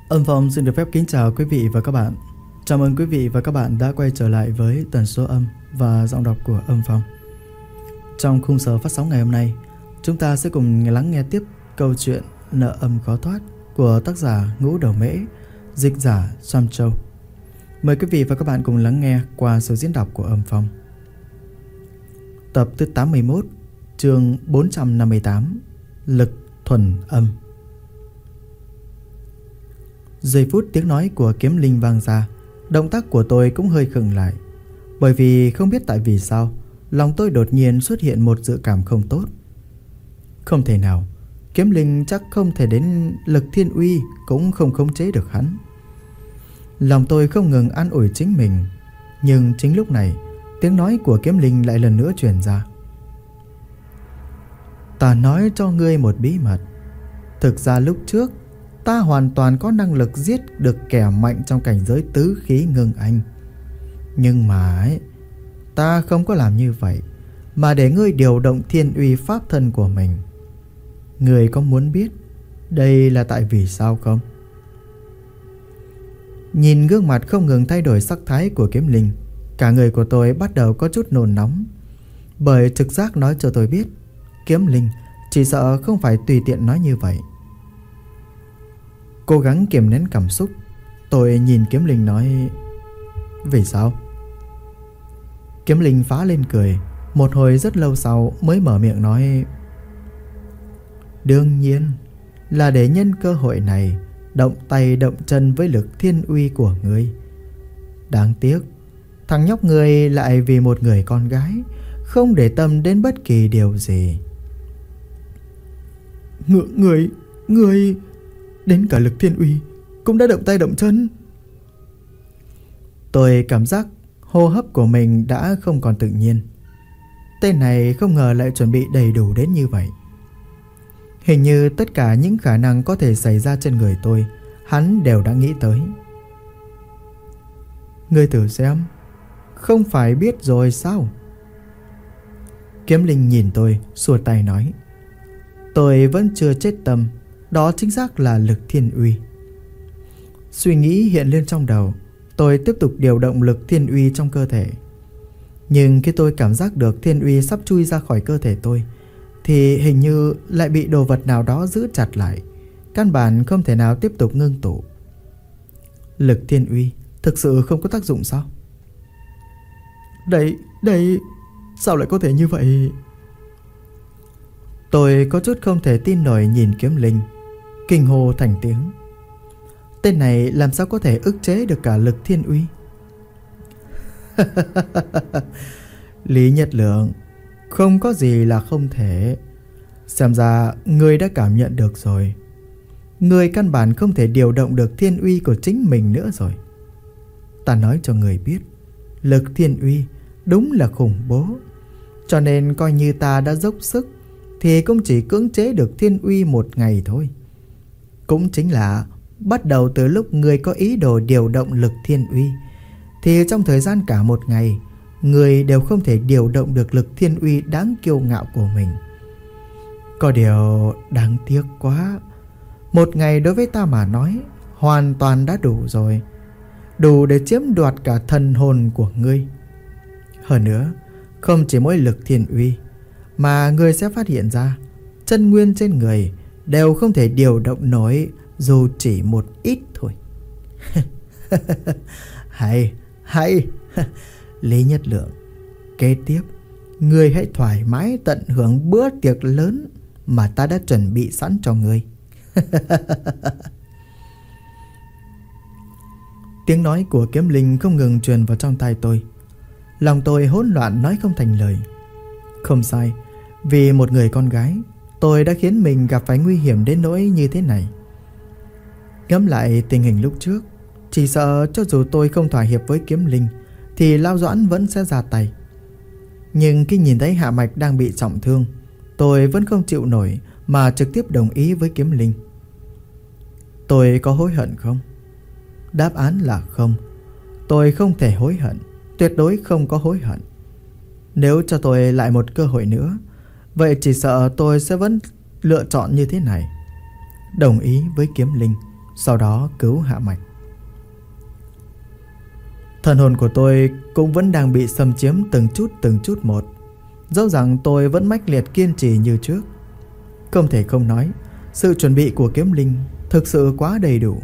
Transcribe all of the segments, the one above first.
Âm Phong xin được phép kính chào quý vị và các bạn. Chào mừng quý vị và các bạn đã quay trở lại với tần số âm và giọng đọc của Âm Phong. Trong khung giờ phát sóng ngày hôm nay, chúng ta sẽ cùng lắng nghe tiếp câu chuyện Nợ âm khó thoát của tác giả Ngũ Đầu Mễ, dịch giả Sam Châu. Mời quý vị và các bạn cùng lắng nghe qua sự diễn đọc của Âm Phong. Tập thứ 81, chương 458, Lực thuần âm. Giây phút tiếng nói của Kiếm Linh vang ra, động tác của tôi cũng hơi khựng lại. Bởi vì không biết tại vì sao, lòng tôi đột nhiên xuất hiện một dự cảm không tốt. Không thể nào, Kiếm Linh chắc không thể đến Lực Thiên Uy cũng không khống chế được hắn. Lòng tôi không ngừng an ủi chính mình. Nhưng chính lúc này, tiếng nói của Kiếm Linh lại lần nữa truyền ra. Ta nói cho ngươi một bí mật. Thực ra lúc trước ta hoàn toàn có năng lực giết được kẻ mạnh trong cảnh giới tứ khí ngưng anh. Nhưng mà ta không có làm như vậy, mà để ngươi điều động thiên uy pháp thân của mình. Ngươi có muốn biết đây là tại vì sao không? Nhìn gương mặt không ngừng thay đổi sắc thái của Kiếm Linh, cả người của tôi bắt đầu có chút nôn nóng. Bởi trực giác nói cho tôi biết Kiếm Linh chỉ sợ không phải tùy tiện nói như vậy. Cố gắng kiềm nén cảm xúc, tôi nhìn Kiếm Linh nói: vì sao? Kiếm Linh phá lên cười. Một hồi rất lâu sau mới mở miệng nói: đương nhiên là để nhân cơ hội này động tay động chân với Lực Thiên Uy của ngươi. Đáng tiếc thằng nhóc ngươi lại vì một người con gái không để tâm đến bất kỳ điều gì. Ngươi đến cả Lực Thiên Uy cũng đã động tay động chân. Tôi cảm giác hô hấp của mình đã không còn tự nhiên. Tên này không ngờ lại chuẩn bị đầy đủ đến như vậy. Hình như tất cả những khả năng có thể xảy ra trên người tôi, hắn đều đã nghĩ tới. Ngươi thử xem, không phải biết rồi sao? Kiếm Linh nhìn tôi, xua tay nói: tôi vẫn chưa chết tâm. Đó chính xác là Lực Thiên Uy. Suy nghĩ hiện lên trong đầu, tôi tiếp tục điều động Lực Thiên Uy trong cơ thể. Nhưng khi tôi cảm giác được Thiên Uy sắp chui ra khỏi cơ thể tôi, thì hình như lại bị đồ vật nào đó giữ chặt lại, căn bản không thể nào tiếp tục ngưng tụ. Lực Thiên Uy thực sự không có tác dụng sao? Đây, sao lại có thể như vậy? Tôi có chút không thể tin nổi nhìn Kiếm Linh, kinh hô thành tiếng. Tên này làm sao có thể ức chế được cả Lực Thiên Uy? Lý Nhật Lượng, không có gì là không thể. Xem ra ngươi đã cảm nhận được rồi. Ngươi căn bản không thể điều động được thiên uy của chính mình nữa rồi. Ta nói cho ngươi biết, Lực Thiên Uy đúng là khủng bố. Cho nên coi như ta đã dốc sức thì cũng chỉ cưỡng chế được thiên uy một ngày thôi. Cũng chính là bắt đầu từ lúc ngươi có ý đồ điều động Lực Thiên Uy, thì trong thời gian cả một ngày, ngươi đều không thể điều động được Lực Thiên Uy đáng kiêu ngạo của mình. Có điều đáng tiếc quá, một ngày đối với ta mà nói hoàn toàn đã đủ rồi, đủ để chiếm đoạt cả thần hồn của ngươi. Hơn nữa, không chỉ mỗi Lực Thiên Uy, mà ngươi sẽ phát hiện ra chân nguyên trên người đều không thể điều động nổi dù chỉ một ít thôi. Hay Lý Nhất Lượng, kế tiếp ngươi hãy thoải mái tận hưởng bữa tiệc lớn mà ta đã chuẩn bị sẵn cho ngươi. Tiếng nói của Kiếm Linh không ngừng truyền vào trong tai tôi. Lòng tôi hỗn loạn nói không thành lời. Không sai, vì một người con gái, tôi đã khiến mình gặp phải nguy hiểm đến nỗi như thế này. Ngẫm lại tình hình lúc trước, chỉ sợ cho dù tôi không thỏa hiệp với Kiếm Linh thì Lao Doãn vẫn sẽ ra tay. Nhưng khi nhìn thấy Hạ Mạch đang bị trọng thương, tôi vẫn không chịu nổi mà trực tiếp đồng ý với Kiếm Linh. Tôi có hối hận không? Đáp án là không. Tôi không thể hối hận, tuyệt đối không có hối hận. Nếu cho tôi lại một cơ hội nữa, vậy chỉ sợ tôi sẽ vẫn lựa chọn như thế này. Đồng ý với Kiếm Linh, sau đó cứu Hạ Mạch. Thần hồn của tôi cũng vẫn đang bị xâm chiếm từng chút một, dẫu rằng tôi vẫn mãnh liệt kiên trì như trước. Không thể không nói, sự chuẩn bị của kiếm linh thực sự quá đầy đủ.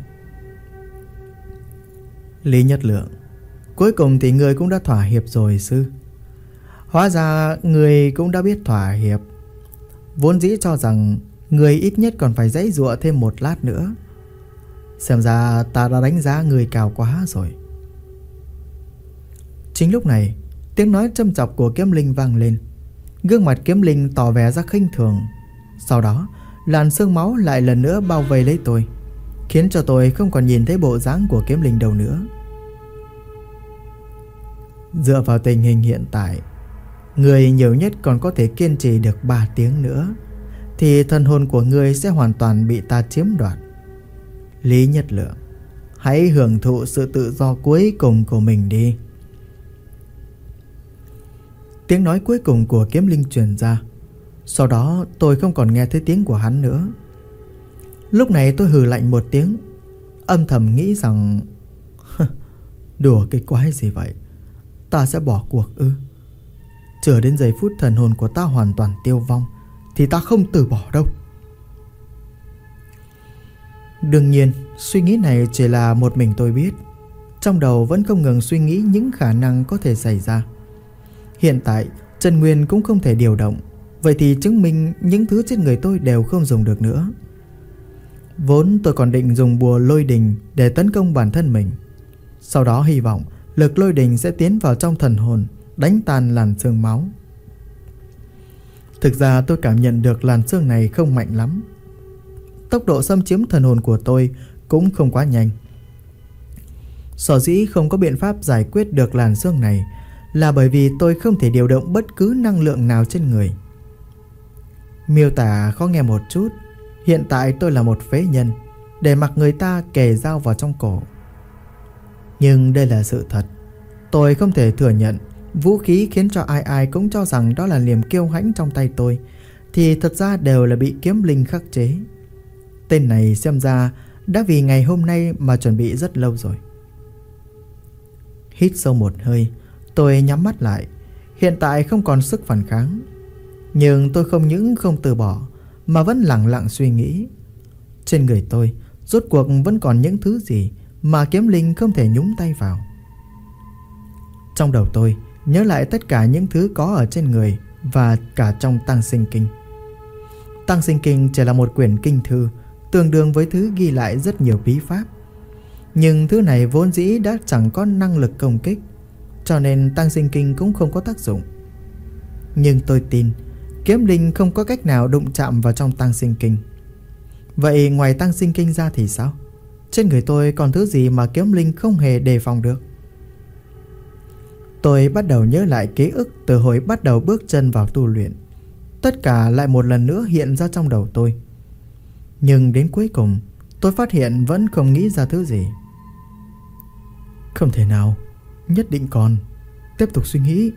Lý Nhất Lượng, cuối cùng thì người cũng đã thỏa hiệp rồi sư. Hóa ra người cũng đã biết thỏa hiệp. Vốn dĩ cho rằng người ít nhất còn phải giãy giụa thêm một lát nữa. Xem ra ta đã đánh giá người cao quá rồi. Chính lúc này, tiếng nói châm chọc của kiếm linh vang lên. Gương mặt kiếm linh tỏ vẻ ra khinh thường. Sau đó, làn sương máu lại lần nữa bao vây lấy tôi, khiến cho tôi không còn nhìn thấy bộ dáng của kiếm linh đâu nữa. Dựa vào tình hình hiện tại, người nhiều nhất còn có thể kiên trì được 3 tiếng nữa, thì thần hồn của người sẽ hoàn toàn bị ta chiếm đoạt. Lý Nhất Lượng, hãy hưởng thụ sự tự do cuối cùng của mình đi. Tiếng nói cuối cùng của kiếm linh truyền ra. Sau đó tôi không còn nghe thấy tiếng của hắn nữa. Lúc này tôi hừ lạnh một tiếng, âm thầm nghĩ rằng đùa cái quái gì vậy? Ta sẽ bỏ cuộc ư? Chờ đến giây phút thần hồn của ta hoàn toàn tiêu vong thì ta không từ bỏ đâu. Đương nhiên, suy nghĩ này chỉ là một mình tôi biết. Trong đầu vẫn không ngừng suy nghĩ những khả năng có thể xảy ra. Hiện tại, chân nguyên cũng không thể điều động. Vậy thì chứng minh những thứ trên người tôi đều không dùng được nữa. Vốn tôi còn định dùng bùa lôi đình để tấn công bản thân mình. Sau đó hy vọng lực lôi đình sẽ tiến vào trong thần hồn, đánh tan làn sương máu. Thực ra tôi cảm nhận được làn sương này không mạnh lắm. Tốc độ xâm chiếm thần hồn của tôi cũng không quá nhanh. Sở dĩ không có biện pháp giải quyết được làn sương này là bởi vì tôi không thể điều động bất cứ năng lượng nào trên người. Miêu tả khó nghe một chút. Hiện tại tôi là một phế nhân, để mặc người ta kề dao vào trong cổ. Nhưng đây là sự thật. Tôi không thể thừa nhận vũ khí khiến cho ai ai cũng cho rằng đó là niềm kiêu hãnh trong tay tôi, thì thật ra đều là bị kiếm linh khắc chế. Tên này xem ra đã vì ngày hôm nay mà chuẩn bị rất lâu rồi. Hít sâu một hơi, tôi nhắm mắt lại. Hiện tại không còn sức phản kháng. Nhưng tôi không những không từ bỏ, mà vẫn lặng lặng suy nghĩ. Trên người tôi rốt cuộc vẫn còn những thứ gì mà kiếm linh không thể nhúng tay vào. Trong đầu tôi nhớ lại tất cả những thứ có ở trên người và cả trong Tăng Sinh Kinh. Tăng Sinh Kinh chỉ là một quyển kinh thư, tương đương với thứ ghi lại rất nhiều bí pháp. Nhưng thứ này vốn dĩ đã chẳng có năng lực công kích, cho nên Tăng Sinh Kinh cũng không có tác dụng. Nhưng tôi tin kiếm linh không có cách nào đụng chạm vào trong Tăng Sinh Kinh. Vậy ngoài Tăng Sinh Kinh ra thì sao? Trên người tôi còn thứ gì mà kiếm linh không hề đề phòng được? Tôi bắt đầu nhớ lại ký ức từ hồi bắt đầu bước chân vào tu luyện. Tất cả lại một lần nữa hiện ra trong đầu tôi. Nhưng đến cuối cùng, tôi phát hiện vẫn không nghĩ ra thứ gì. Không thể nào, nhất định còn. Tiếp tục suy nghĩ.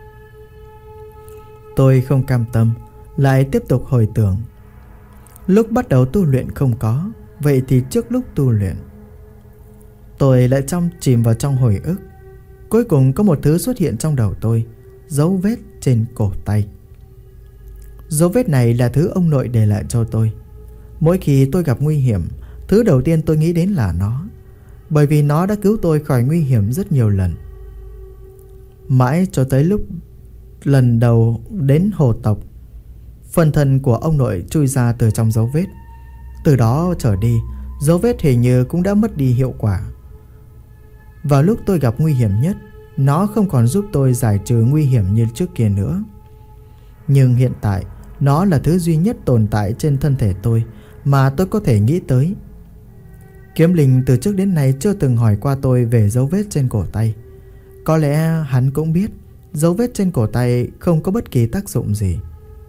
Tôi không cam tâm, lại tiếp tục hồi tưởng. Lúc bắt đầu tu luyện không có, vậy thì trước lúc tu luyện. Tôi lại chìm vào trong hồi ức. Cuối cùng có một thứ xuất hiện trong đầu tôi. Dấu vết trên cổ tay. Dấu vết này là thứ ông nội để lại cho tôi. Mỗi khi tôi gặp nguy hiểm, thứ đầu tiên tôi nghĩ đến là nó. Bởi vì nó đã cứu tôi khỏi nguy hiểm rất nhiều lần. Mãi cho tới lúc lần đầu đến hồ tộc, phần thân của ông nội chui ra từ trong dấu vết. Từ đó trở đi, dấu vết hình như cũng đã mất đi hiệu quả. Vào lúc tôi gặp nguy hiểm nhất, nó không còn giúp tôi giải trừ nguy hiểm như trước kia nữa. Nhưng hiện tại, nó là thứ duy nhất tồn tại trên thân thể tôi mà tôi có thể nghĩ tới. Kiếm linh từ trước đến nay chưa từng hỏi qua tôi về dấu vết trên cổ tay. Có lẽ hắn cũng biết dấu vết trên cổ tay không có bất kỳ tác dụng gì.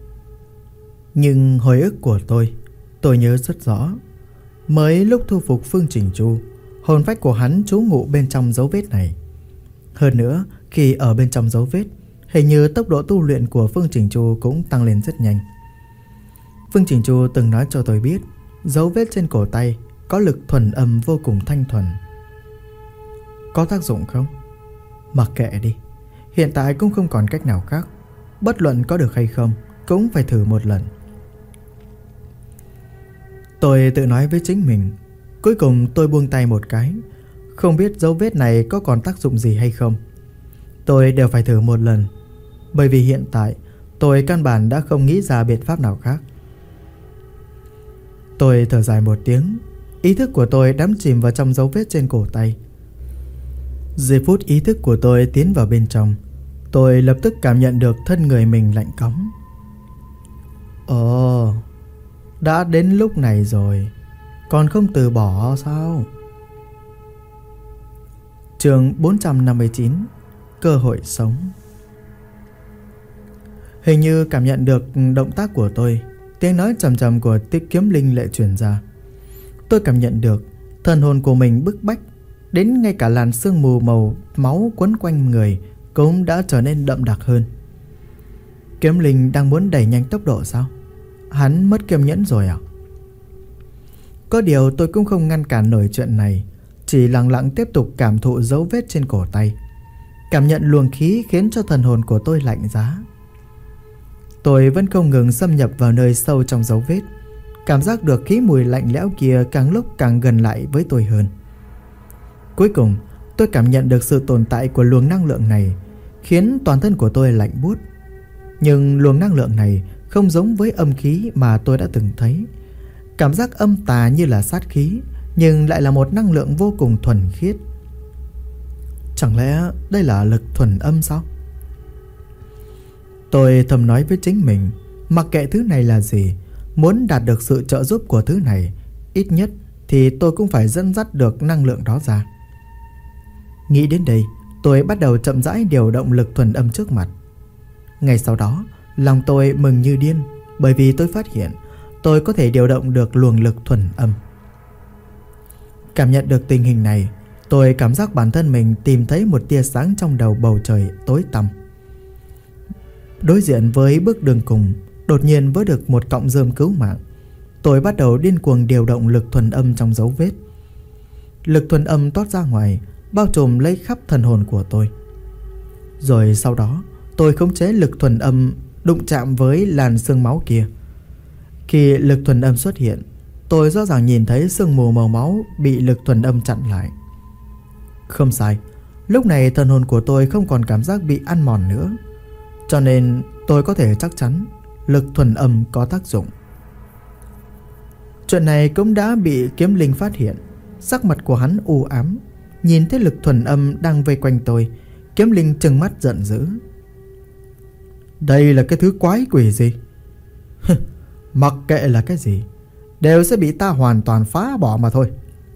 Nhưng hồi ức của tôi nhớ rất rõ. Mới lúc thu phục Phương Chỉnh Chu, hồn phách của hắn trú ngụ bên trong dấu vết này. Hơn nữa, khi ở bên trong dấu vết, hình như tốc độ tu luyện của Phương Chỉnh Chu cũng tăng lên rất nhanh. Phương Chỉnh Chu từng nói cho tôi biết, dấu vết trên cổ tay có lực thuần âm vô cùng thanh thuần. Có tác dụng không? Mặc kệ đi, hiện tại cũng không còn cách nào khác. Bất luận có được hay không cũng phải thử một lần. Tôi tự nói với chính mình. Cuối cùng tôi buông tay một cái. Không biết dấu vết này có còn tác dụng gì hay không, tôi đều phải thử một lần. Bởi vì hiện tại tôi căn bản đã không nghĩ ra biện pháp nào khác. Tôi thở dài một tiếng. Ý thức của tôi đắm chìm vào trong dấu vết trên cổ tay. Giây phút ý thức của tôi tiến vào bên trong, tôi lập tức cảm nhận được thân người mình lạnh cóng. Ồ, đã đến lúc này rồi, còn không từ bỏ sao? Chương 459. Cơ hội sống. Hình như cảm nhận được động tác của tôi, tiếng nói trầm trầm của Tiết Kiếm Linh lại truyền ra. Tôi cảm nhận được thần hồn của mình bức bách, đến ngay cả làn sương mù màu máu quấn quanh người cũng đã trở nên đậm đặc hơn. Kiếm Linh đang muốn đẩy nhanh tốc độ sao? Hắn mất kiên nhẫn rồi à? Có điều tôi cũng không ngăn cản nổi chuyện này, chỉ lặng lặng tiếp tục cảm thụ dấu vết trên cổ tay. Cảm nhận luồng khí khiến cho thần hồn của tôi lạnh giá. Tôi vẫn không ngừng xâm nhập vào nơi sâu trong dấu vết. Cảm giác được khí mùi lạnh lẽo kia càng lúc càng gần lại với tôi hơn. Cuối cùng tôi cảm nhận được sự tồn tại của luồng năng lượng này, khiến toàn thân của tôi lạnh buốt. Nhưng luồng năng lượng này không giống với âm khí mà tôi đã từng thấy. Cảm giác âm tà như là sát khí, nhưng lại là một năng lượng vô cùng thuần khiết. Chẳng lẽ đây là lực thuần âm sao? Tôi thầm nói với chính mình, mặc kệ thứ này là gì, muốn đạt được sự trợ giúp của thứ này, ít nhất thì tôi cũng phải dẫn dắt được năng lượng đó ra. Nghĩ đến đây, tôi bắt đầu chậm rãi điều động lực thuần âm trước mặt. Ngay sau đó, lòng tôi mừng như điên, bởi vì tôi phát hiện tôi có thể điều động được luồng lực thuần âm. Cảm nhận được tình hình này, tôi cảm giác bản thân mình tìm thấy một tia sáng trong đầu bầu trời tối tăm. Đối diện với bước đường cùng, đột nhiên vỡ được một cọng rơm cứu mạng. Tôi bắt đầu điên cuồng điều động lực thuần âm trong dấu vết. Lực thuần âm toát ra ngoài, bao trùm lấy khắp thần hồn của tôi. Rồi sau đó, tôi khống chế lực thuần âm đụng chạm với làn sương máu kia. Khi lực thuần âm xuất hiện, tôi rõ ràng nhìn thấy sương mù màu máu bị lực thuần âm chặn lại. Không sai, lúc này thần hồn của tôi không còn cảm giác bị ăn mòn nữa. Cho nên tôi có thể chắc chắn lực thuần âm có tác dụng. Chuyện này cũng đã bị Kiếm Linh phát hiện. Sắc mặt của hắn u ám. Nhìn thấy lực thuần âm đang vây quanh tôi, Kiếm Linh trừng mắt giận dữ. Đây là cái thứ quái quỷ gì? Mặc kệ là cái gì, đều sẽ bị ta hoàn toàn phá bỏ mà thôi.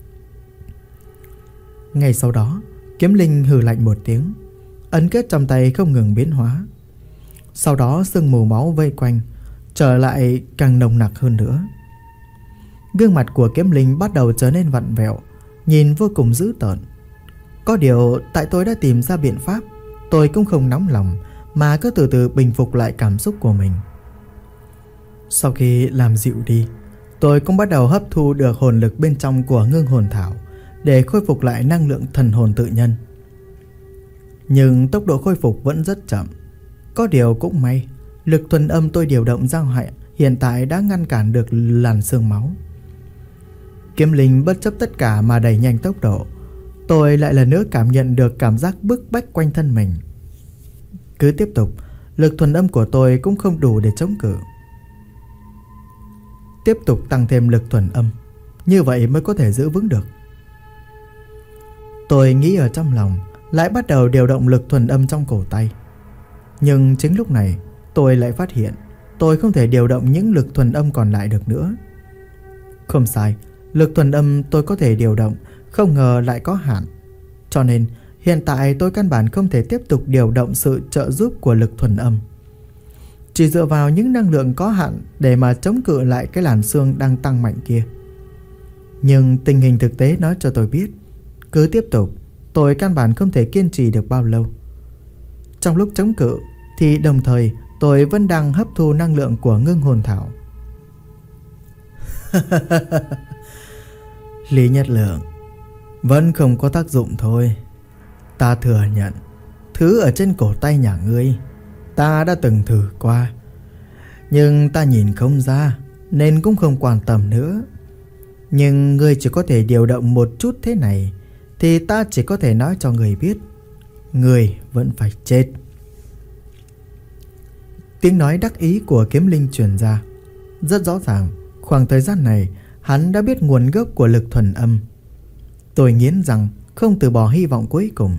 Ngay sau đó, Kiếm Linh hừ lạnh một tiếng. Ấn kết trong tay không ngừng biến hóa. Sau đó sương mù máu vây quanh trở lại càng nồng nặc hơn nữa. Gương mặt của Kiếm Linh bắt đầu trở nên vặn vẹo, nhìn vô cùng dữ tợn. Có điều tại tôi đã tìm ra biện pháp, tôi cũng không nóng lòng, mà cứ từ từ bình phục lại cảm xúc của mình. Sau khi làm dịu đi, tôi cũng bắt đầu hấp thu được hồn lực bên trong của ngưng hồn thảo để khôi phục lại năng lượng thần hồn tự nhân. Nhưng tốc độ khôi phục vẫn rất chậm. Có điều cũng may, lực thuần âm tôi điều động ra hiện tại đã ngăn cản được làn sương máu. Kiếm Linh bất chấp tất cả mà đẩy nhanh tốc độ. Tôi lại lần nữa cảm nhận được cảm giác bức bách quanh thân mình. Cứ tiếp tục, lực thuần âm của tôi cũng không đủ để chống cự. Tiếp tục tăng thêm lực thuần âm, như vậy mới có thể giữ vững được. Tôi nghĩ ở trong lòng, lại bắt đầu điều động lực thuần âm trong cổ tay. Nhưng chính lúc này, tôi lại phát hiện tôi không thể điều động những lực thuần âm còn lại được nữa. Không sai, lực thuần âm tôi có thể điều động, không ngờ lại có hạn. Cho nên hiện tại tôi căn bản không thể tiếp tục điều động sự trợ giúp của lực thuần âm. Chỉ dựa vào những năng lượng có hạn để mà chống cự lại cái làn sương đang tăng mạnh kia. Nhưng tình hình thực tế nói cho tôi biết, cứ tiếp tục, tôi căn bản không thể kiên trì được bao lâu. Trong lúc chống cự thì đồng thời tôi vẫn đang hấp thu năng lượng của ngưng hồn thảo. Lý Nhất Lượng, vẫn không có tác dụng thôi. Ta thừa nhận, thứ ở trên cổ tay nhà ngươi ta đã từng thử qua, nhưng ta nhìn không ra nên cũng không quan tâm nữa. Nhưng ngươi chỉ có thể điều động một chút thế này, thì ta chỉ có thể nói cho ngươi biết, ngươi vẫn phải chết. Tiếng nói đắc ý của Kiếm Linh truyền ra. Rất rõ ràng, khoảng thời gian này hắn đã biết nguồn gốc của lực thuần âm. Tôi nghiến rằng không từ bỏ hy vọng cuối cùng.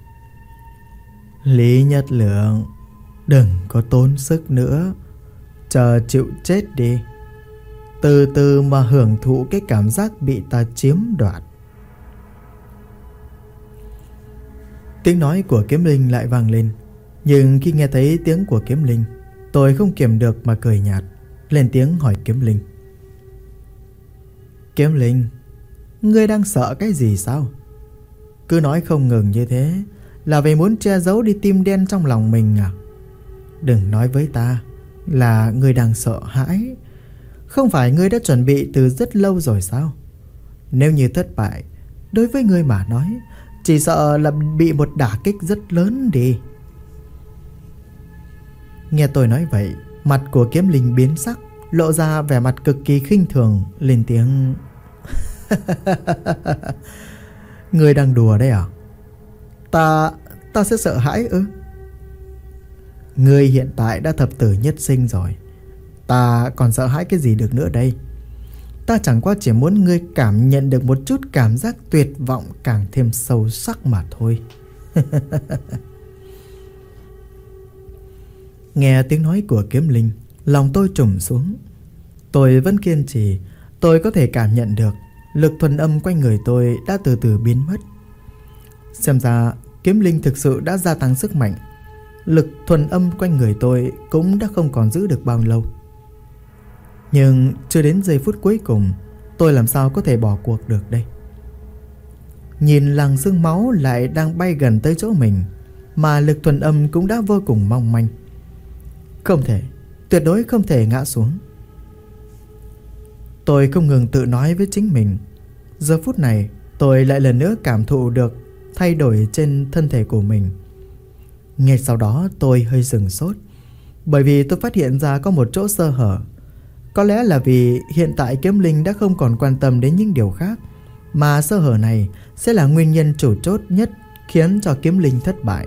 Lý Nhất Lượng, đừng có tốn sức nữa, chờ chịu chết đi. Từ từ mà hưởng thụ cái cảm giác bị ta chiếm đoạt. Tiếng nói của Kiếm Linh lại vang lên. Nhưng khi nghe thấy tiếng của Kiếm Linh, tôi không kiềm được mà cười nhạt, lên tiếng hỏi Kiếm Linh. Kiếm Linh, ngươi đang sợ cái gì sao? Cứ nói không ngừng như thế là vì muốn che giấu đi tim đen trong lòng mình à? Đừng nói với ta là ngươi đang sợ hãi. Không phải ngươi đã chuẩn bị từ rất lâu rồi sao? Nếu như thất bại, đối với ngươi mà nói, chỉ sợ là bị một đả kích rất lớn đi. Nghe tôi nói vậy, mặt của Kiếm Linh biến sắc, lộ ra vẻ mặt cực kỳ khinh thường, lên tiếng. Ngươi đang đùa đấy à? Ta sẽ sợ hãi ư? Ngươi hiện tại đã thập tử nhất sinh rồi, ta còn sợ hãi cái gì được nữa đây? Ta chẳng qua chỉ muốn ngươi cảm nhận được một chút cảm giác tuyệt vọng càng thêm sâu sắc mà thôi. Nghe tiếng nói của Kiếm Linh, lòng tôi trùng xuống. Tôi vẫn kiên trì. Tôi có thể cảm nhận được lực thuần âm quanh người tôi đã từ từ biến mất. Xem ra Kiếm Linh thực sự đã gia tăng sức mạnh. Lực thuần âm quanh người tôi cũng đã không còn giữ được bao lâu. Nhưng chưa đến giây phút cuối cùng, tôi làm sao có thể bỏ cuộc được đây? Nhìn làn sương máu lại đang bay gần tới chỗ mình, mà lực thuần âm cũng đã vô cùng mong manh. Không thể, tuyệt đối không thể ngã xuống. Tôi không ngừng tự nói với chính mình. Giờ phút này tôi lại lần nữa cảm thụ được thay đổi trên thân thể của mình. Ngay sau đó tôi hơi sửng sốt, bởi vì tôi phát hiện ra có một chỗ sơ hở. Có lẽ là vì hiện tại Kiếm Linh đã không còn quan tâm đến những điều khác, mà sơ hở này sẽ là nguyên nhân chủ chốt nhất khiến cho Kiếm Linh thất bại.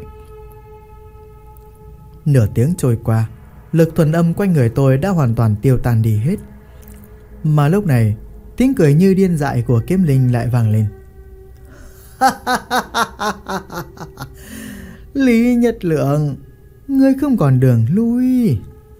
Nửa tiếng trôi qua, lực thuần âm quanh người tôi đã hoàn toàn tiêu tan đi hết. Mà lúc này, tiếng cười như điên dại của Kiếm Linh lại vang lên. Lý Nhất Lượng, ngươi không còn đường lui.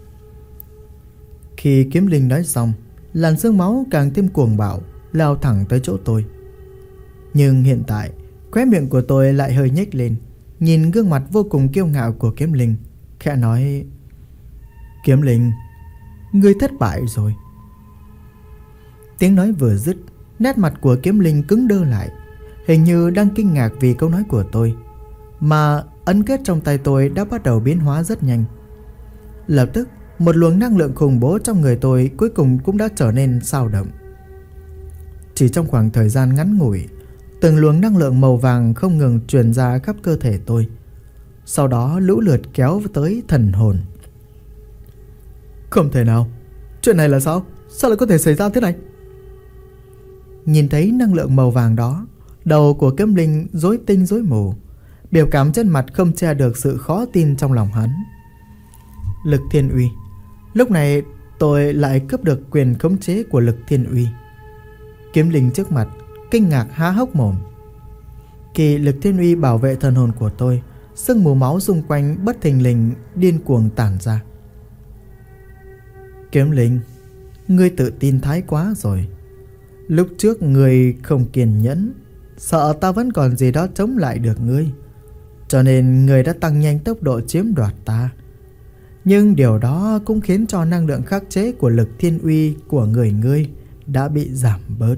Khi Kiếm Linh nói xong, làn sương máu càng thêm cuồng bạo, lao thẳng tới chỗ tôi. Nhưng hiện tại, khóe miệng của tôi lại hơi nhếch lên, nhìn gương mặt vô cùng kiêu ngạo của Kiếm Linh, khẽ nói: Kiếm Linh, ngươi thất bại rồi. Tiếng nói vừa dứt, nét mặt của Kiếm Linh cứng đơ lại, hình như đang kinh ngạc vì câu nói của tôi. Mà ấn kết trong tay tôi đã bắt đầu biến hóa rất nhanh. Lập tức, một luồng năng lượng khủng bố trong người tôi cuối cùng cũng đã trở nên dao động. Chỉ trong khoảng thời gian ngắn ngủi, từng luồng năng lượng màu vàng không ngừng truyền ra khắp cơ thể tôi, sau đó lũ lượt kéo tới thần hồn. Không thể nào, chuyện này là sao? Sao lại có thể xảy ra thế này? Nhìn thấy năng lượng màu vàng đó, đầu của Kiếm Linh rối tinh rối mù, biểu cảm trên mặt không che được sự khó tin trong lòng hắn. Lực thiên uy. Lúc này tôi lại cướp được quyền khống chế của lực thiên uy. Kiếm Linh trước mặt kinh ngạc há hốc mồm. Khi lực thiên uy bảo vệ thần hồn của tôi, sương mù máu xung quanh bất thình lình điên cuồng tản ra. Kiếm Linh, ngươi tự tin thái quá rồi. Lúc trước ngươi không kiên nhẫn, sợ ta vẫn còn gì đó chống lại được ngươi, cho nên ngươi đã tăng nhanh tốc độ chiếm đoạt ta. Nhưng điều đó cũng khiến cho năng lượng khắc chế của lực thiên uy của người ngươi đã bị giảm bớt.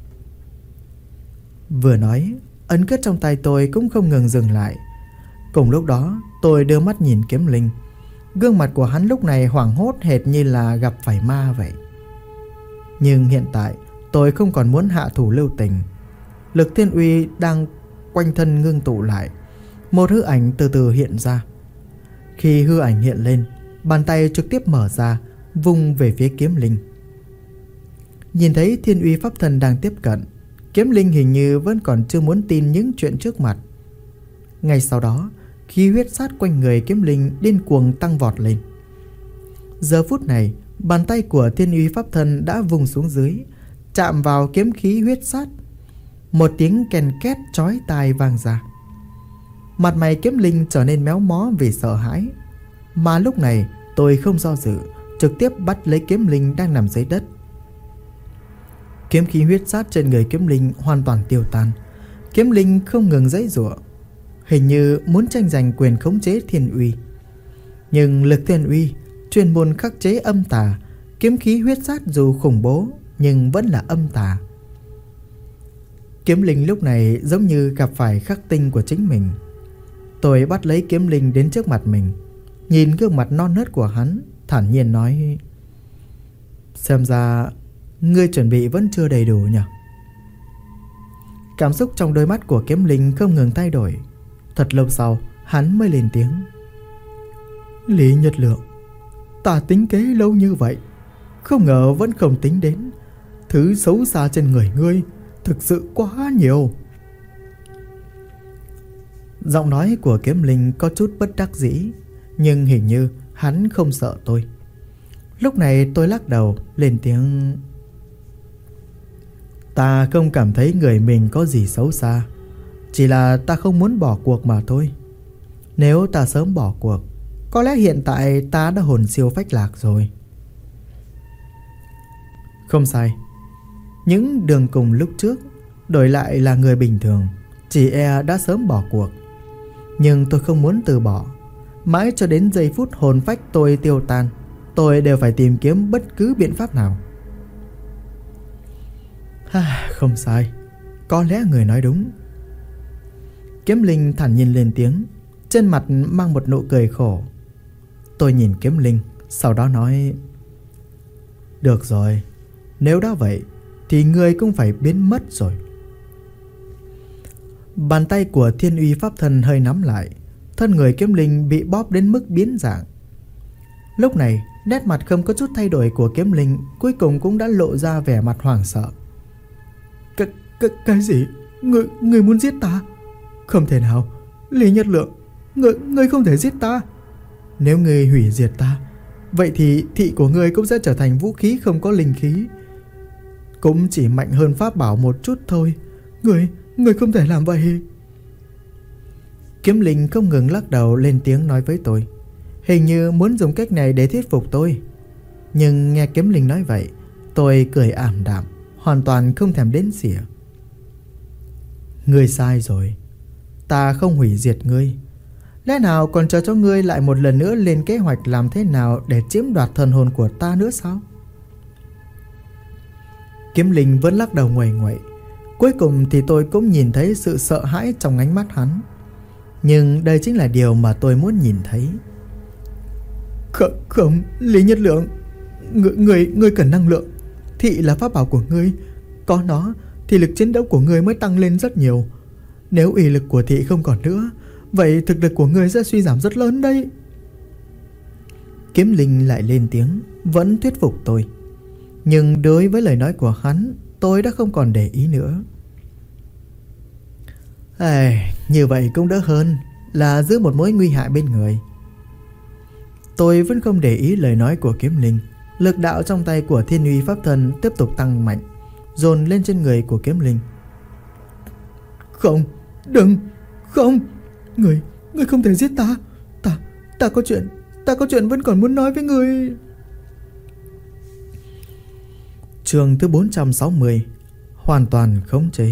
Vừa nói, ấn kết trong tay tôi cũng không ngừng dừng lại. Cùng lúc đó, tôi đưa mắt nhìn Kiếm Linh. Gương mặt của hắn lúc này hoảng hốt hệt như là gặp phải ma vậy. Nhưng hiện tại, tôi không còn muốn hạ thủ lưu tình. Lực thiên uy đang quanh thân ngưng tụ lại. Một hư ảnh từ từ hiện ra. Khi hư ảnh hiện lên, bàn tay trực tiếp mở ra, vung về phía kiếm linh. Nhìn thấy thiên uy pháp thân đang tiếp cận, kiếm linh hình như vẫn còn chưa muốn tin những chuyện trước mặt. Ngay sau đó, khí huyết sát quanh người kiếm linh điên cuồng tăng vọt lên. Giờ phút này, bàn tay của thiên uy pháp thân đã vùng xuống dưới, chạm vào kiếm khí huyết sát. Một tiếng kèn két chói tai vang ra. Mặt mày kiếm linh trở nên méo mó vì sợ hãi. Mà lúc này tôi không do dự, trực tiếp bắt lấy kiếm linh đang nằm dưới đất. Kiếm khí huyết sát trên người kiếm linh hoàn toàn tiêu tan. Kiếm linh không ngừng giãy giụa, hình như muốn tranh giành quyền khống chế thiên uy. Nhưng lực thiên uy chuyên môn khắc chế âm tà, kiếm khí huyết sát dù khủng bố nhưng vẫn là âm tà. Kiếm linh lúc này giống như gặp phải khắc tinh của chính mình. Tôi bắt lấy kiếm linh đến trước mặt mình, nhìn gương mặt non nớt của hắn, thản nhiên nói: xem ra ngươi chuẩn bị vẫn chưa đầy đủ nhỉ? Cảm xúc trong đôi mắt của kiếm linh không ngừng thay đổi. Thật lâu sau, hắn mới lên tiếng: Lý Nhật Lượng, ta tính kế lâu như vậy, không ngờ vẫn không tính đến thứ xấu xa trên người ngươi thực sự quá nhiều. Giọng nói của kiếm linh có chút bất đắc dĩ, nhưng hình như hắn không sợ tôi. Lúc này tôi lắc đầu lên tiếng: ta không cảm thấy người mình có gì xấu xa, chỉ là ta không muốn bỏ cuộc mà thôi. Nếu ta sớm bỏ cuộc, có lẽ hiện tại ta đã hồn siêu phách lạc rồi. Không sai, những đường cùng lúc trước đổi lại là người bình thường, chỉ e đã sớm bỏ cuộc. Nhưng tôi không muốn từ bỏ. Mãi cho đến giây phút hồn phách tôi tiêu tan, tôi đều phải tìm kiếm bất cứ biện pháp nào. Không sai, có lẽ người nói đúng. Kiếm linh thản nhiên lên tiếng, trên mặt mang một nụ cười khổ. Tôi nhìn kiếm linh, sau đó nói: được rồi, nếu đã vậy thì ngươi cũng phải biến mất rồi. Bàn tay của thiên uy pháp thân hơi nắm lại, thân người kiếm linh bị bóp đến mức biến dạng. Lúc này, nét mặt không có chút thay đổi của kiếm linh cuối cùng cũng đã lộ ra vẻ mặt hoảng sợ. Cái gì? Ngươi muốn giết ta? Không thể nào, Lý Nhật Lượng, ngươi không thể giết ta. Nếu ngươi hủy diệt ta, vậy thì thị của ngươi cũng sẽ trở thành vũ khí không có linh khí, cũng chỉ mạnh hơn pháp bảo một chút thôi. Ngươi không thể làm vậy. Kiếm linh không ngừng lắc đầu lên tiếng nói với tôi, hình như muốn dùng cách này để thuyết phục tôi. Nhưng nghe kiếm linh nói vậy, tôi cười ảm đạm, hoàn toàn không thèm đến xỉa. Ngươi sai rồi, ta không hủy diệt ngươi. Lẽ nào còn chờ cho ngươi lại một lần nữa lên kế hoạch làm thế nào để chiếm đoạt thần hồn của ta nữa sao? Kiếm linh vẫn lắc đầu nguậy nguậy. Cuối cùng thì tôi cũng nhìn thấy sự sợ hãi trong ánh mắt hắn. Nhưng đây chính là điều mà tôi muốn nhìn thấy. Không, Lý Nhất Lượng, ngươi cần năng lượng. Thị là pháp bảo của ngươi, có nó thì lực chiến đấu của ngươi mới tăng lên rất nhiều. Nếu uy lực của thị không còn nữa, vậy thực lực của ngươi sẽ suy giảm rất lớn đấy. Kiếm linh lại lên tiếng, vẫn thuyết phục tôi. Nhưng đối với lời nói của hắn, tôi đã không còn để ý nữa. Như vậy cũng đỡ hơn là giữ một mối nguy hại bên người. Tôi vẫn không để ý lời nói của kiếm linh. Lực đạo trong tay của thiên uy pháp thân tiếp tục tăng mạnh, dồn lên trên người của kiếm linh. Không, đừng, không, ngươi không thể giết ta. Ta có chuyện vẫn còn muốn nói với ngươi. Chương thứ 460, hoàn toàn khống chế.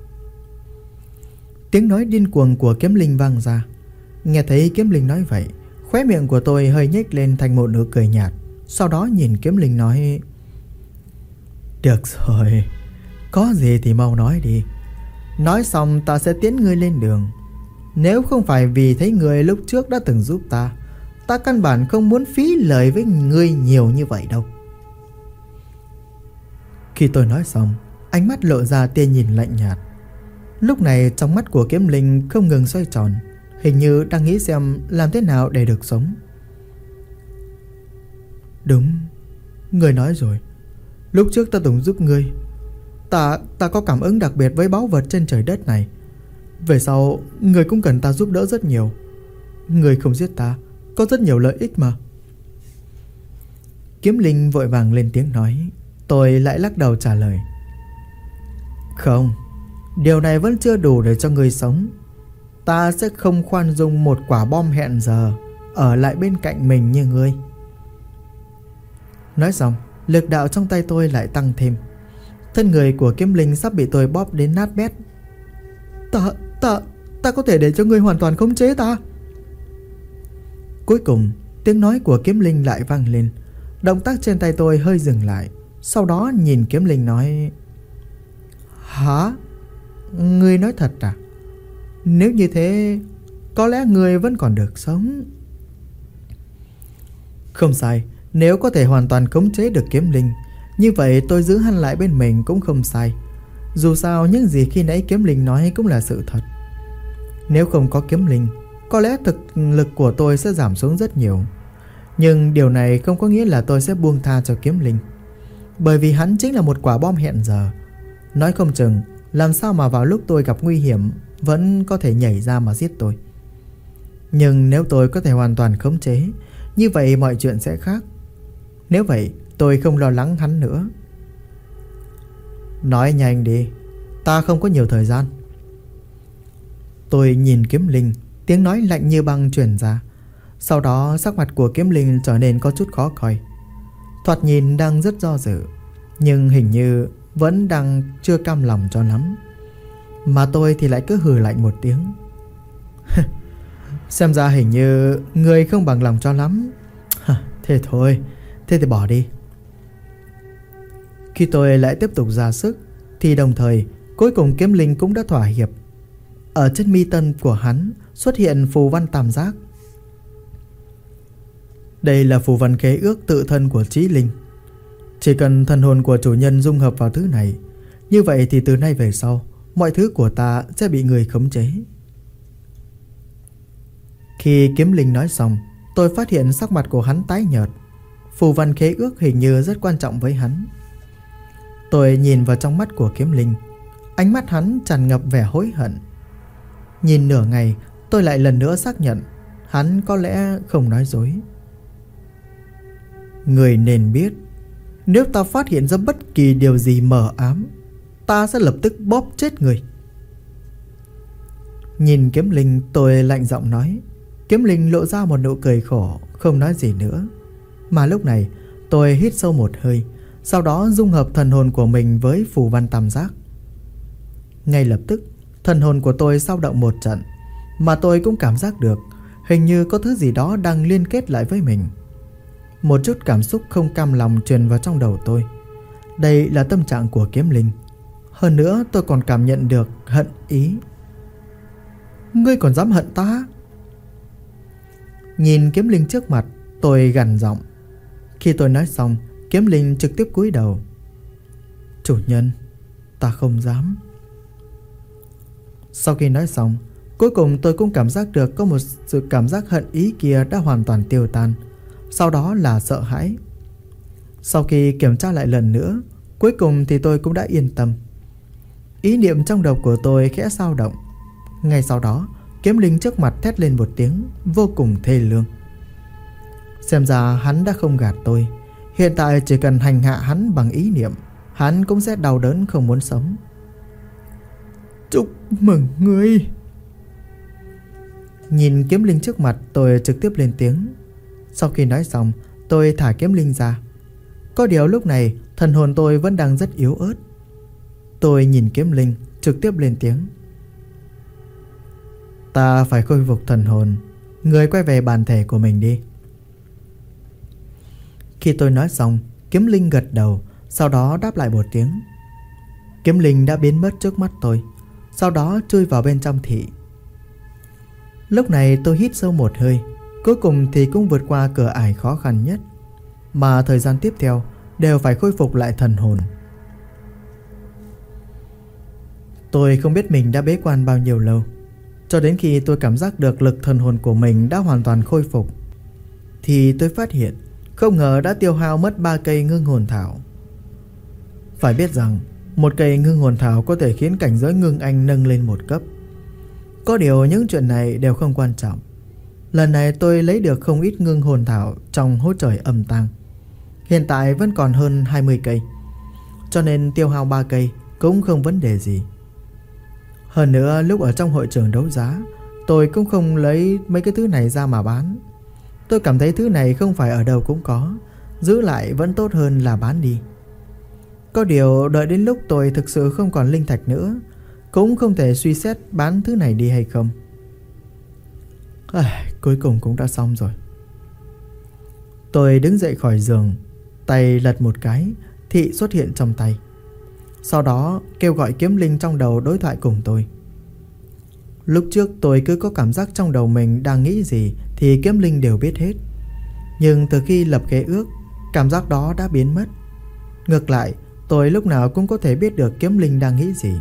Tiếng nói điên cuồng của kiếm linh vang ra. Nghe thấy kiếm linh nói vậy, khóe miệng của tôi hơi nhếch lên thành một nụ cười nhạt. Sau đó nhìn kiếm linh nói: được rồi, có gì thì mau nói đi. Nói xong ta sẽ tiến ngươi lên đường. Nếu không phải vì thấy ngươi lúc trước đã từng giúp ta, ta căn bản không muốn phí lời với ngươi nhiều như vậy đâu. Khi tôi nói xong, ánh mắt lộ ra tia nhìn lạnh nhạt. Lúc này trong mắt của Kiếm Linh không ngừng xoay tròn, hình như đang nghĩ xem làm thế nào để được sống. Đúng, ngươi nói rồi. Lúc trước ta từng giúp ngươi. Ta có cảm ứng đặc biệt với báu vật trên trời đất này. Về sau ngươi cũng cần ta giúp đỡ rất nhiều. Ngươi không giết ta, có rất nhiều lợi ích mà. Kiếm Linh vội vàng lên tiếng nói. Tôi lại lắc đầu trả lời. Không, điều này vẫn chưa đủ để cho ngươi sống. Ta sẽ không khoan dung một quả bom hẹn giờ ở lại bên cạnh mình như ngươi. Nói xong, lực đạo trong tay tôi lại tăng thêm. Thân người của Kiếm Linh sắp bị tôi bóp đến nát bét. Ta có thể để cho ngươi hoàn toàn khống chế ta. Cuối cùng, tiếng nói của Kiếm Linh lại vang lên. Động tác trên tay tôi hơi dừng lại. Sau đó nhìn Kiếm Linh nói. Hả? Ngươi nói thật à? Nếu như thế, có lẽ ngươi vẫn còn được sống. Không sai, nếu có thể hoàn toàn khống chế được Kiếm Linh, như vậy tôi giữ hắn lại bên mình cũng không sai. Dù sao những gì khi nãy Kiếm Linh nói cũng là sự thật. Nếu không có Kiếm Linh, có lẽ thực lực của tôi sẽ giảm xuống rất nhiều. Nhưng điều này không có nghĩa là tôi sẽ buông tha cho Kiếm Linh, bởi vì hắn chính là một quả bom hẹn giờ. Nói không chừng làm sao mà vào lúc tôi gặp nguy hiểm vẫn có thể nhảy ra mà giết tôi. Nhưng nếu tôi có thể hoàn toàn khống chế, như vậy mọi chuyện sẽ khác. Nếu vậy tôi không lo lắng hắn nữa. Nói nhanh đi, ta không có nhiều thời gian. Tôi nhìn Kiếm Linh, tiếng nói lạnh như băng truyền ra. Sau đó sắc mặt của Kiếm Linh trở nên có chút khó coi. Thoạt nhìn đang rất do dự, nhưng hình như vẫn đang chưa cam lòng cho lắm. Mà tôi thì lại cứ hừ lạnh một tiếng. Xem ra hình như người không bằng lòng cho lắm. Thế thôi, thế thì bỏ đi. Khi tôi lại tiếp tục ra sức, thì đồng thời cuối cùng Kiếm Linh cũng đã thỏa hiệp. Ở trên mi tâm của hắn xuất hiện phù văn tam giác. Đây là phù văn khế ước tự thân của Chí Linh. Chỉ cần thần hồn của chủ nhân dung hợp vào thứ này, như vậy thì từ nay về sau, mọi thứ của ta sẽ bị người khống chế. Khi Kiếm Linh nói xong, tôi phát hiện sắc mặt của hắn tái nhợt. Phù văn khế ước hình như rất quan trọng với hắn. Tôi nhìn vào trong mắt của Kiếm Linh, ánh mắt hắn tràn ngập vẻ hối hận. Nhìn nửa ngày, tôi lại lần nữa xác nhận hắn có lẽ không nói dối. Người nên biết, nếu ta phát hiện ra bất kỳ điều gì mờ ám, ta sẽ lập tức bóp chết người. Nhìn Kiếm Linh, tôi lạnh giọng nói. Kiếm Linh lộ ra một nụ cười khổ, không nói gì nữa. Mà lúc này tôi hít sâu một hơi, sau đó dung hợp thần hồn của mình với phù văn tam giác. Ngay lập tức thần hồn của tôi dao động một trận, mà tôi cũng cảm giác được hình như có thứ gì đó đang liên kết lại với mình. Một chút cảm xúc không cam lòng truyền vào trong đầu tôi. Đây là tâm trạng của Kiếm Linh. Hơn nữa tôi còn cảm nhận được hận ý. Ngươi còn dám hận ta? Nhìn Kiếm Linh trước mặt, tôi gằn giọng. Khi tôi nói xong, Kiếm Linh trực tiếp cúi đầu. Chủ nhân, ta không dám. Sau khi nói xong, cuối cùng tôi cũng cảm giác được có một sự cảm giác hận ý kia đã hoàn toàn tiêu tan. Sau đó là sợ hãi. Sau khi kiểm tra lại lần nữa, cuối cùng thì tôi cũng đã yên tâm. Ý niệm trong đầu của tôi khẽ dao động. Ngay sau đó, Kiếm Linh trước mặt thét lên một tiếng vô cùng thê lương. Xem ra hắn đã không gạt tôi. Hiện tại chỉ cần hành hạ hắn bằng ý niệm, hắn cũng sẽ đau đớn không muốn sống. Chúc mừng ngươi. Nhìn Kiếm Linh trước mặt, tôi trực tiếp lên tiếng. Sau khi nói xong, tôi thả Kiếm Linh ra. Có điều lúc này thần hồn tôi vẫn đang rất yếu ớt. Tôi nhìn Kiếm Linh, trực tiếp lên tiếng. Ta phải khôi phục thần hồn. Người quay về bản thể của mình đi. Khi tôi nói xong, Kiếm Linh gật đầu, sau đó đáp lại một tiếng. Kiếm Linh đã biến mất trước mắt tôi, sau đó chui vào bên trong thị. Lúc này tôi hít sâu một hơi. Cuối cùng thì cũng vượt qua cửa ải khó khăn nhất, mà thời gian tiếp theo đều phải khôi phục lại thần hồn. Tôi không biết mình đã bế quan bao nhiêu lâu, cho đến khi tôi cảm giác được lực thần hồn của mình đã hoàn toàn khôi phục thì tôi phát hiện không ngờ đã tiêu hao mất 3 cây ngưng hồn thảo. Phải biết rằng một cây ngưng hồn thảo có thể khiến cảnh giới ngưng anh nâng lên một cấp. Có điều những chuyện này đều không quan trọng. Lần này tôi lấy được không ít ngưng hồn thảo trong hố trời âm tang. Hiện tại vẫn còn hơn 20 cây, cho nên tiêu hao 3 cây cũng không vấn đề gì. Hơn nữa lúc ở trong hội trường đấu giá, tôi cũng không lấy mấy cái thứ này ra mà bán. Tôi cảm thấy thứ này không phải ở đâu cũng có, giữ lại vẫn tốt hơn là bán đi. Có điều đợi đến lúc tôi thực sự không còn linh thạch nữa, cũng không thể suy xét bán thứ này đi hay không. Cuối cùng cũng đã xong rồi. Tôi đứng dậy khỏi giường, tay lật một cái, thị xuất hiện trong tay. Sau đó kêu gọi kiếm linh trong đầu đối thoại cùng tôi. Lúc trước tôi cứ có cảm giác trong đầu mình đang nghĩ gì thì kiếm linh đều biết hết. Nhưng từ khi lập khế ước, cảm giác đó đã biến mất. Ngược lại, tôi lúc nào cũng có thể biết được kiếm linh đang nghĩ gì.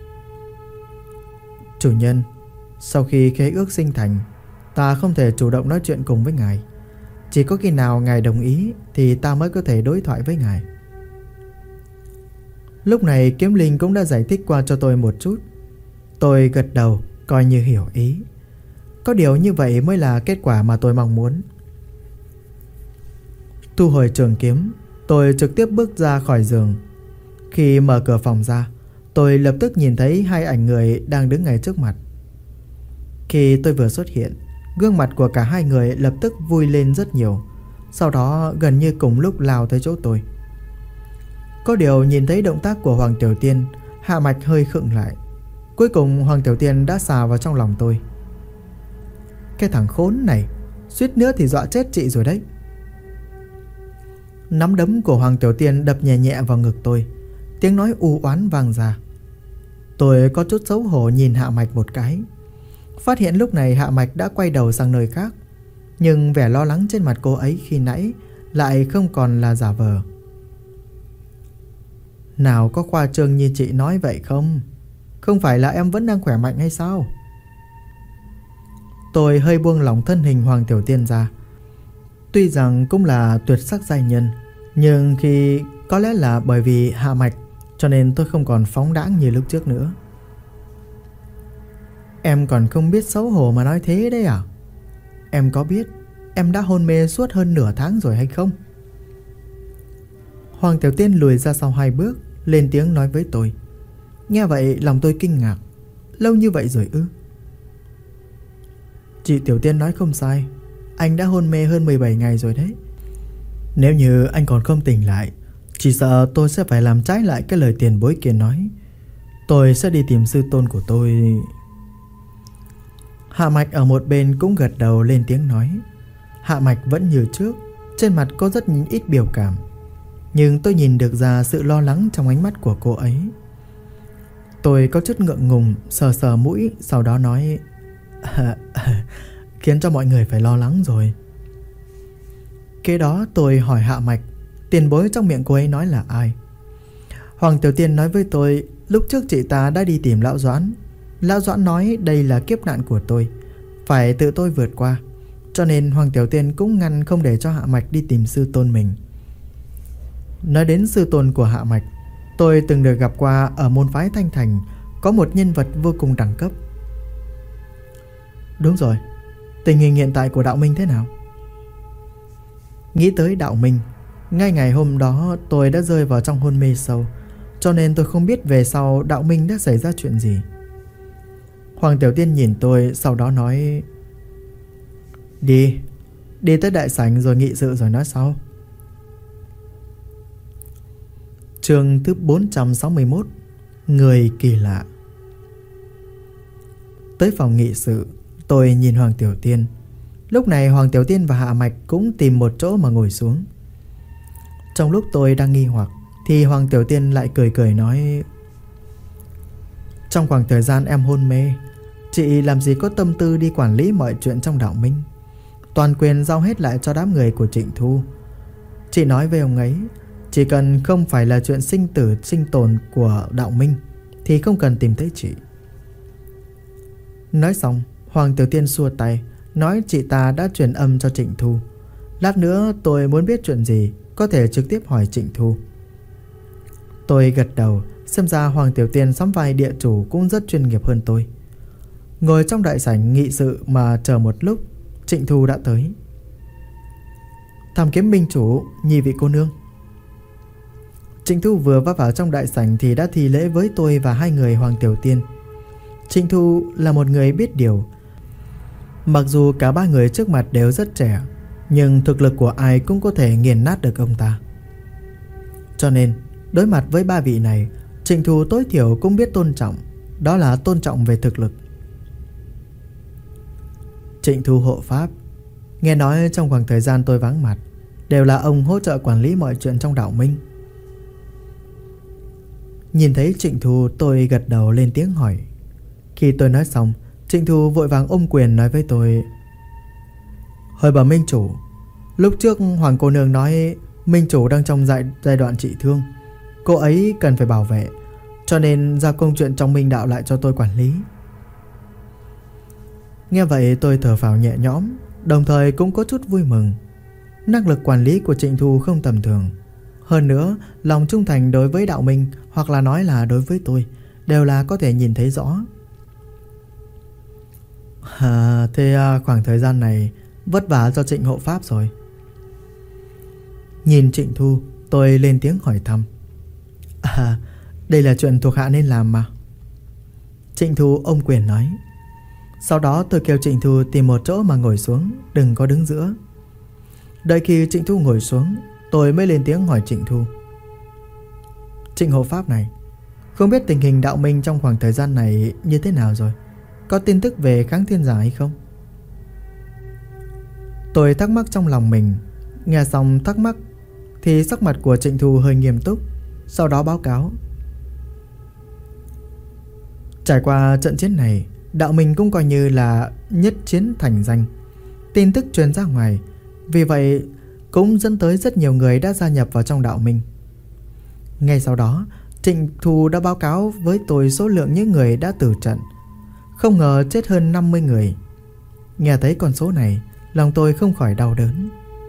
Chủ nhân, sau khi khế ước sinh thành, ta không thể chủ động nói chuyện cùng với ngài. Chỉ có khi nào ngài đồng ý thì ta mới có thể đối thoại với ngài. Lúc này kiếm linh cũng đã giải thích qua cho tôi một chút. Tôi gật đầu coi như hiểu ý. Có điều như vậy mới là kết quả mà tôi mong muốn. Thu hồi trường kiếm, tôi trực tiếp bước ra khỏi giường. Khi mở cửa phòng ra, tôi lập tức nhìn thấy 2 ảnh người đang đứng ngay trước mặt. Khi tôi vừa xuất hiện, gương mặt của cả 2 người lập tức vui lên rất nhiều. Sau đó gần như cùng lúc lao tới chỗ tôi. Có điều nhìn thấy động tác của Hoàng Tiểu Tiên, Hạ Mạch hơi khựng lại. Cuối cùng Hoàng Tiểu Tiên đã xà vào trong lòng tôi. Cái thằng khốn này, suýt nữa thì dọa chết chị rồi đấy. Nắm đấm của Hoàng Tiểu Tiên đập nhẹ nhẹ vào ngực tôi. Tiếng nói u oán vang ra. Tôi có chút xấu hổ nhìn Hạ Mạch một cái. Phát hiện lúc này Hạ Mạch đã quay đầu sang nơi khác. Nhưng vẻ lo lắng trên mặt cô ấy khi nãy lại không còn là giả vờ. Nào có khoa trương như chị nói vậy không? Không phải là em vẫn đang khỏe mạnh hay sao? Tôi hơi buông lỏng thân hình Hoàng Tiểu Tiên ra. Tuy rằng cũng là tuyệt sắc giai nhân, nhưng khi có lẽ là bởi vì Hạ Mạch, cho nên tôi không còn phóng đãng như lúc trước nữa. Em còn không biết xấu hổ mà nói thế đấy à? Em có biết em đã hôn mê suốt hơn nửa tháng rồi hay không? Hoàng Tiểu Tiên lùi ra sau 2 bước, lên tiếng nói với tôi. Nghe vậy lòng tôi kinh ngạc. Lâu như vậy rồi ư? Chị Tiểu Tiên nói không sai, anh đã hôn mê hơn 17 ngày rồi đấy. Nếu như anh còn không tỉnh lại, chỉ sợ tôi sẽ phải làm trái lại cái lời tiền bối kia nói. Tôi sẽ đi tìm sư tôn của tôi. Hạ Mạch ở một bên cũng gật đầu lên tiếng nói. Hạ Mạch vẫn như trước, trên mặt có rất ít biểu cảm, nhưng tôi nhìn được ra sự lo lắng trong ánh mắt của cô ấy. Tôi có chút ngượng ngùng, sờ sờ mũi, sau đó nói khiến cho mọi người phải lo lắng rồi. Kế đó tôi hỏi Hạ Mạch tiền bối trong miệng cô ấy nói là ai. Hoàng Tiểu Tiên nói với tôi lúc trước chị ta đã đi tìm Lão Doãn. Lão Doãn nói đây là kiếp nạn của tôi, phải tự tôi vượt qua, cho nên Hoàng Tiểu Tiên cũng ngăn không để cho Hạ Mạch đi tìm sư tôn mình. Nói đến sư tôn của Hạ Mạch, tôi từng được gặp qua ở môn phái Thanh Thành, có một nhân vật vô cùng đẳng cấp. Đúng rồi, tình hình hiện tại của Đạo Minh thế nào? Nghĩ tới Đạo Minh, ngay ngày hôm đó tôi đã rơi vào trong hôn mê sâu, cho nên tôi không biết về sau Đạo Minh đã xảy ra chuyện gì. Hoàng Tiểu Tiên nhìn tôi, sau đó nói: Đi tới đại sảnh rồi nghị sự rồi nói sau. Chương thứ 461, Người kỳ lạ. Tới phòng nghị sự, tôi nhìn Hoàng Tiểu Tiên. Lúc này Hoàng Tiểu Tiên và Hạ Mạch cũng tìm một chỗ mà ngồi xuống. Trong lúc tôi đang nghi hoặc thì Hoàng Tiểu Tiên lại cười cười nói: Trong khoảng thời gian em hôn mê, chị làm gì có tâm tư đi quản lý mọi chuyện trong Đạo Minh. Toàn quyền giao hết lại cho đám người của Trịnh Thu. Chị nói với ông ấy, chỉ cần không phải là chuyện sinh tử sinh tồn của Đạo Minh thì không cần tìm tới chị. Nói xong, Hoàng Tiểu Tiên xua tay, nói chị ta đã truyền âm cho Trịnh Thu. Lát nữa tôi muốn biết chuyện gì có thể trực tiếp hỏi Trịnh Thu. Tôi gật đầu, xem ra Hoàng Tiểu Tiên sắm vai địa chủ cũng rất chuyên nghiệp hơn tôi. Ngồi trong đại sảnh nghị sự mà chờ một lúc, Trịnh Thu đã tới. Tham kiếm minh chủ, nhị vị cô nương. Trịnh Thu vừa vào trong đại sảnh thì đã thi lễ với tôi và hai người Hoàng Tiểu Tiên. Trịnh Thu là một người biết điều. Mặc dù cả ba người trước mặt đều rất trẻ, nhưng thực lực của ai cũng có thể nghiền nát được ông ta. Cho nên đối mặt với ba vị này, Trịnh Thu tối thiểu cũng biết tôn trọng. Đó là tôn trọng về thực lực. Trịnh Thu hộ pháp. Nghe nói trong khoảng thời gian tôi vắng mặt, đều là ông hỗ trợ quản lý mọi chuyện trong đạo minh. Nhìn thấy Trịnh Thu, tôi gật đầu lên tiếng hỏi. Khi tôi nói xong, Trịnh Thu vội vàng ôm quyền nói với tôi: Hồi bẩm minh chủ, lúc trước Hoàng cô nương nói minh chủ đang trong giai đoạn trị thương, cô ấy cần phải bảo vệ, cho nên giao công chuyện trong minh đạo lại cho tôi quản lý. Nghe vậy tôi thở phào nhẹ nhõm, đồng thời cũng có chút vui mừng. Năng lực quản lý của Trịnh Thu không tầm thường. Hơn nữa, lòng trung thành đối với đạo minh, hoặc là nói là đối với tôi, đều là có thể nhìn thấy rõ. Thế khoảng thời gian này vất vả cho Trịnh hộ pháp rồi. Nhìn Trịnh Thu, tôi lên tiếng hỏi thăm. Đây là chuyện thuộc hạ nên làm mà. Trịnh Thu ôm quyền nói. Sau đó tôi kêu Trịnh Thu tìm một chỗ mà ngồi xuống, đừng có đứng giữa. Đợi khi Trịnh Thu ngồi xuống, tôi mới lên tiếng hỏi Trịnh Thu. Trịnh hộ pháp này, không biết tình hình đạo minh trong khoảng thời gian này như thế nào rồi? Có tin tức về Kháng Thiên Giả hay không? Tôi thắc mắc trong lòng mình. Nghe xong thắc mắc thì sắc mặt của Trịnh Thu hơi nghiêm túc, sau đó báo cáo. Trải qua trận chiến này, đạo minh cũng coi như là nhất chiến thành danh. Tin tức truyền ra ngoài, vì vậy cũng dẫn tới rất nhiều người đã gia nhập vào trong đạo minh. Ngay sau đó, Trịnh Thu đã báo cáo với tôi số lượng những người đã tử trận. Không ngờ chết hơn 50 người. Nghe thấy con số này, lòng tôi không khỏi đau đớn.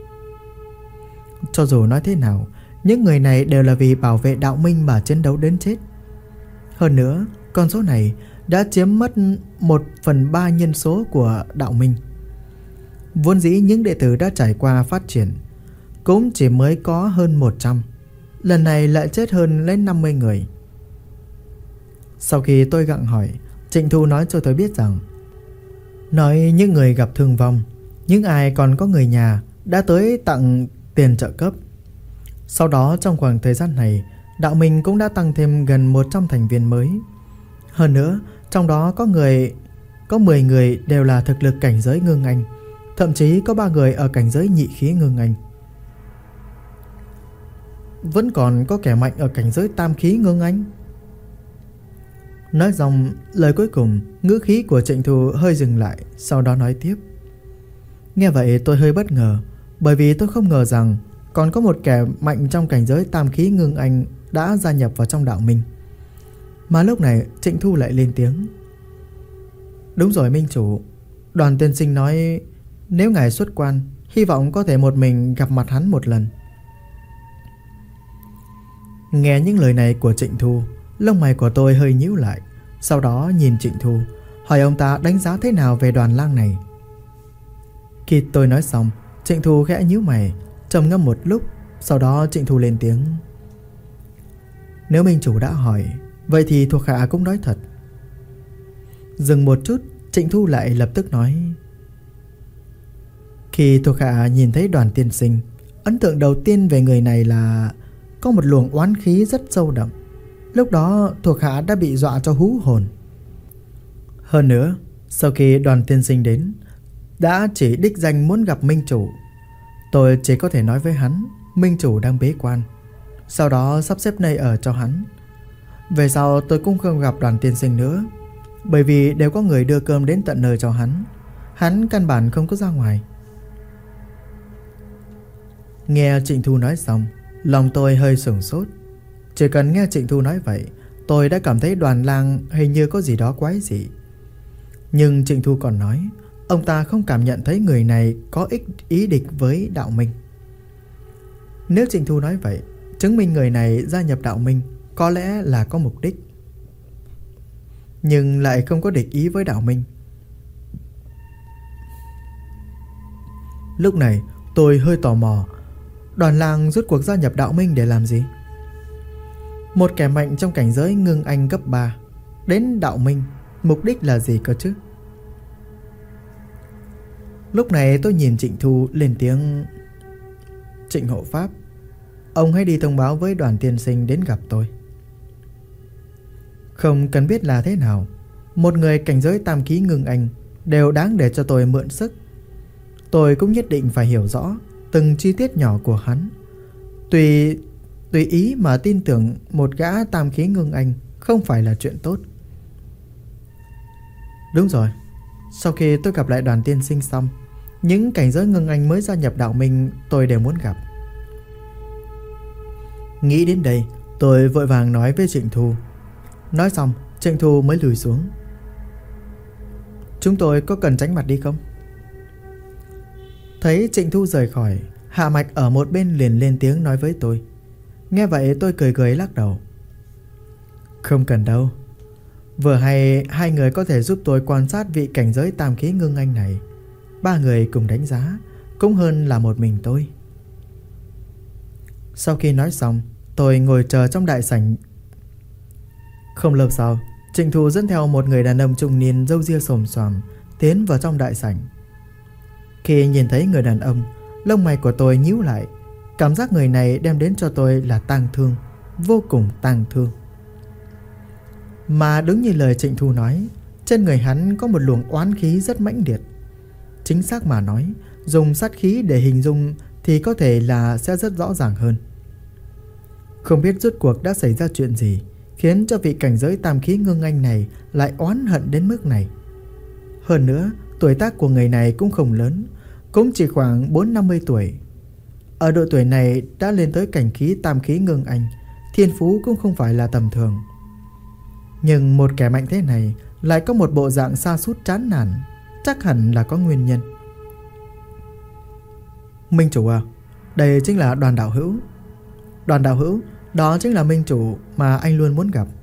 Cho dù nói thế nào, những người này đều là vì bảo vệ đạo minh mà chiến đấu đến chết. Hơn nữa, con số này đã chiếm mất 1/3 nhân số của đạo minh. Vốn dĩ những đệ tử đã trải qua phát triển cũng chỉ mới có hơn 100. Lần này lại chết hơn lên 50 người. Sau khi tôi gặng hỏi, Trịnh Thu nói cho tôi biết rằng, nói những người gặp thương vong, những ai còn có người nhà đã tới tặng tiền trợ cấp. Sau đó trong khoảng thời gian này, đạo minh cũng đã tăng thêm gần 100 thành viên mới. Hơn nữa, trong đó có 10 người đều là thực lực cảnh giới ngưng anh, thậm chí có 3 người ở cảnh giới nhị khí ngưng anh. Vẫn còn có kẻ mạnh ở cảnh giới tam khí ngưng anh. Nói xong lời cuối cùng, ngữ khí của Trịnh Thu hơi dừng lại, sau đó nói tiếp. Nghe vậy tôi hơi bất ngờ, bởi vì tôi không ngờ rằng còn có một kẻ mạnh trong cảnh giới tam khí ngưng anh đã gia nhập vào trong đạo minh. Mà lúc này Trịnh Thu lại lên tiếng. Đúng rồi minh chủ, Đoàn tiên sinh nói nếu ngài xuất quan, hy vọng có thể một mình gặp mặt hắn một lần. Nghe những lời này của Trịnh Thu, lông mày của tôi hơi nhíu lại. Sau đó nhìn Trịnh Thu, hỏi ông ta đánh giá thế nào về Đoàn lang này. Khi tôi nói xong, Trịnh Thu khẽ nhíu mày, trầm ngâm một lúc. Sau đó Trịnh Thu lên tiếng. Nếu minh chủ đã hỏi, vậy thì thuộc hạ cũng nói thật. Dừng một chút, Trịnh Thu lại lập tức nói. Khi thuộc hạ nhìn thấy Đoàn tiên sinh, ấn tượng đầu tiên về người này là có một luồng oán khí rất sâu đậm. Lúc đó thuộc hạ đã bị dọa cho hú hồn. Hơn nữa, sau khi Đoàn tiên sinh đến, đã chỉ đích danh muốn gặp minh chủ. Tôi chỉ có thể nói với hắn minh chủ đang bế quan, sau đó sắp xếp nơi ở cho hắn. Về sau tôi cũng không gặp Đoàn tiên sinh nữa, bởi vì đều có người đưa cơm đến tận nơi cho hắn. Hắn căn bản không có ra ngoài. Nghe Trịnh Thu nói xong, lòng tôi hơi sửng sốt. Chỉ cần nghe Trịnh Thu nói vậy, tôi đã cảm thấy Đoàn Lang hình như có gì đó quái dị. Nhưng Trịnh Thu còn nói ông ta không cảm nhận thấy người này có ý địch với Đạo Minh. Nếu Trịnh Thu nói vậy, chứng minh người này gia nhập Đạo Minh có lẽ là có mục đích, nhưng lại không có địch ý với Đạo Minh. Lúc này tôi hơi tò mò, Đoàn Lang rốt cuộc gia nhập Đạo Minh để làm gì? Một kẻ mạnh trong cảnh giới ngưng anh cấp 3 đến Đạo Minh, mục đích là gì cơ chứ? Lúc này tôi nhìn Trịnh Thu lên tiếng: Trịnh hộ pháp, ông hãy đi thông báo với Đoàn tiên sinh đến gặp tôi. Không cần biết là thế nào, một người cảnh giới tam khí ngưng anh đều đáng để cho tôi mượn sức. Tôi cũng nhất định phải hiểu rõ từng chi tiết nhỏ của hắn. Tùy ý mà tin tưởng một gã tam khí ngưng anh không phải là chuyện tốt. Đúng rồi, sau khi tôi gặp lại Đoàn tiên sinh xong, những cảnh giới ngưng anh mới gia nhập Đạo Minh tôi đều muốn gặp. Nghĩ đến đây, tôi vội vàng nói với Trịnh Thu. Nói xong, Trịnh Thu mới lùi xuống. Chúng tôi có cần tránh mặt đi không? Thấy Trịnh Thu rời khỏi, Hạ Mạch ở một bên liền lên tiếng nói với tôi. Nghe vậy tôi cười cười lắc đầu. Không cần đâu. Vừa hay hai người có thể giúp tôi quan sát vị cảnh giới tam khí ngưng anh này. Ba người cùng đánh giá cũng hơn là một mình tôi. Sau khi nói xong, tôi ngồi chờ trong đại sảnh. Không lâu sau, Trịnh Thu dẫn theo một người đàn ông trung niên râu ria xồm xoàm tiến vào trong đại sảnh. Khi nhìn thấy người đàn ông, lông mày của tôi nhíu lại. Cảm giác người này đem đến cho tôi là tang thương, vô cùng tang thương. Mà đúng như lời Trịnh Thu nói, trên người hắn có một luồng oán khí rất mãnh liệt. Chính xác mà nói, dùng sát khí để hình dung thì có thể là sẽ rất rõ ràng hơn. Không biết rốt cuộc đã xảy ra chuyện gì khiến cho vị cảnh giới tam khí ngưng anh này lại oán hận đến mức này. Hơn nữa, tuổi tác của người này cũng không lớn, cũng chỉ khoảng 40-50 tuổi. Ở độ tuổi này đã lên tới cảnh khí tam khí ngưng anh, thiên phú cũng không phải là tầm thường. Nhưng một kẻ mạnh thế này lại có một bộ dạng sa sút chán nản, chắc hẳn là có nguyên nhân. Minh chủ à, đây chính là Đoàn đạo hữu. Đoàn đạo hữu, đó chính là minh chủ mà anh luôn muốn gặp.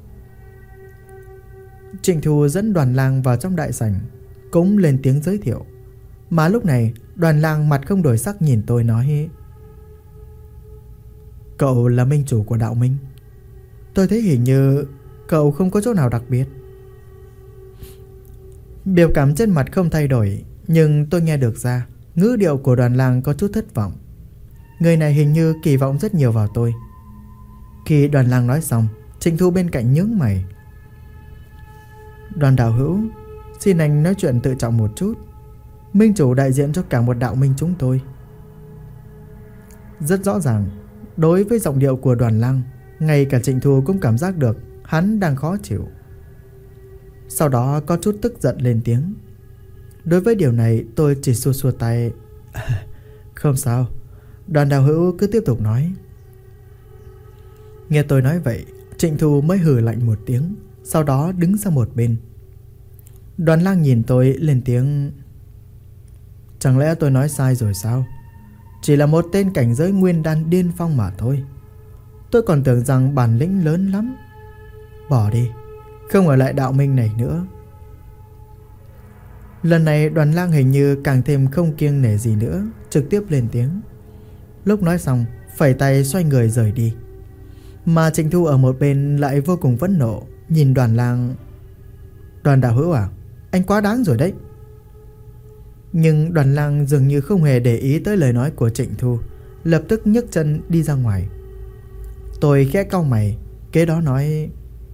Trịnh Thu dẫn Đoàn Lang vào trong đại sảnh, cũng lên tiếng giới thiệu. Mà lúc này Đoàn Lang mặt không đổi sắc nhìn tôi nói: Cậu là minh chủ của Đạo Minh. Tôi thấy hình như cậu không có chỗ nào đặc biệt. Biểu cảm trên mặt không thay đổi, nhưng tôi nghe được ra ngữ điệu của Đoàn Lang có chút thất vọng. Người này hình như kỳ vọng rất nhiều vào tôi. Khi Đoàn Lang nói xong, Trịnh Thu bên cạnh nhướng mày. Đoàn đạo hữu, xin anh nói chuyện tự trọng một chút. Minh chủ đại diện cho cả một đạo minh chúng tôi. Rất rõ ràng, đối với giọng điệu của Đoàn Lang, ngay cả Trịnh Thu cũng cảm giác được hắn đang khó chịu. Sau đó có chút tức giận lên tiếng. Đối với điều này tôi chỉ xua xua tay. Không sao, Đoàn đạo hữu cứ tiếp tục nói. Nghe tôi nói vậy, Trịnh Thu mới hừ lạnh một tiếng, sau đó đứng sang một bên. Đoàn Lang nhìn tôi lên tiếng. Chẳng lẽ tôi nói sai rồi sao? Chỉ là một tên cảnh giới nguyên đan điên phong mà thôi. Tôi còn tưởng rằng bản lĩnh lớn lắm. Bỏ đi, không ở lại Đạo Minh này nữa. Lần này Đoàn Lang hình như càng thêm không kiêng nể gì nữa, trực tiếp lên tiếng. Lúc nói xong, phẩy tay xoay người rời đi. Mà Trịnh Thu ở một bên lại vô cùng phẫn nộ, nhìn Đoàn Lang. Đoàn đạo hữu à, anh quá đáng rồi đấy. Nhưng Đoàn Lang dường như không hề để ý tới lời nói của Trịnh Thu, lập tức nhấc chân đi ra ngoài. Tôi khẽ cau mày, kế đó nói: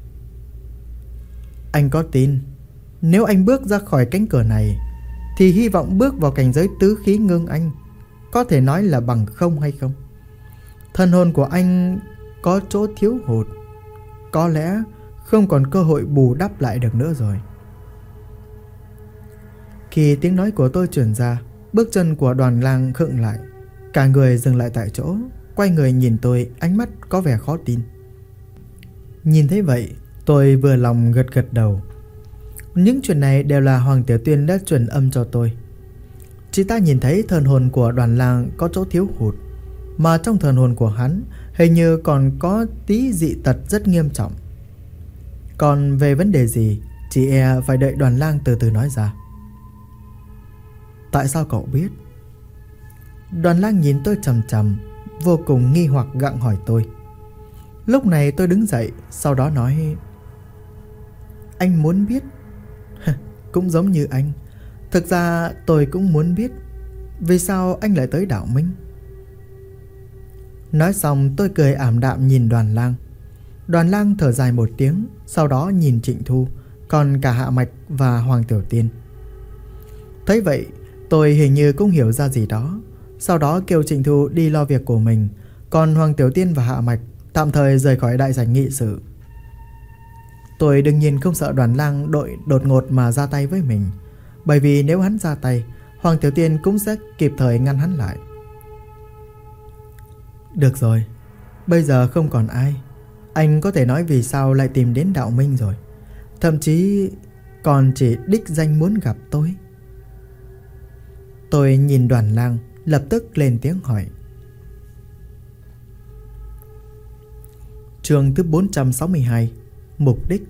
Anh có tin nếu anh bước ra khỏi cánh cửa này thì hy vọng bước vào cảnh giới tứ khí ngưng anh có thể nói là bằng không hay không? Thần hồn của anh có chỗ thiếu hụt, có lẽ không còn cơ hội bù đắp lại được nữa rồi. Khi tiếng nói của tôi truyền ra, bước chân của Đoàn Lang khựng lại, cả người dừng lại tại chỗ, quay người nhìn tôi, ánh mắt có vẻ khó tin. Nhìn thấy vậy, tôi vừa lòng gật gật đầu. Những chuyện này đều là Hoàng Tiểu Tuyên đã truyền âm cho tôi. Chị ta nhìn thấy thần hồn của Đoàn Lang có chỗ thiếu hụt, mà trong thần hồn của hắn hình như còn có tí dị tật rất nghiêm trọng. Còn về vấn đề gì, chị e phải đợi Đoàn Lang từ từ nói ra. Tại sao cậu biết? Đoàn Lang nhìn tôi chằm chằm, vô cùng nghi hoặc gặng hỏi tôi. Lúc này tôi đứng dậy, sau đó nói: Anh muốn biết? Cũng giống như anh. Thực ra tôi cũng muốn biết vì sao anh lại tới Đạo Minh. Nói xong tôi cười ảm đạm nhìn Đoàn Lang. Đoàn Lang thở dài một tiếng, sau đó nhìn Trịnh Thu, còn cả Hạ Mạch và Hoàng Tiểu Tiên. Thấy vậy, tôi hình như cũng hiểu ra gì đó, sau đó kêu Trịnh Thu đi lo việc của mình, còn Hoàng Tiểu Tiên và Hạ Mạch tạm thời rời khỏi đại sảnh nghị sự. Tôi đương nhiên không sợ Đoàn Lang đột ngột mà ra tay với mình, bởi vì nếu hắn ra tay, Hoàng Tiểu Tiên cũng sẽ kịp thời ngăn hắn lại. Được rồi, bây giờ không còn ai. Anh có thể nói vì sao lại tìm đến Đạo Minh rồi. Thậm chí còn chỉ đích danh muốn gặp tôi. Tôi nhìn Đoàn Lang, lập tức lên tiếng hỏi. Chương thứ 462, mục đích.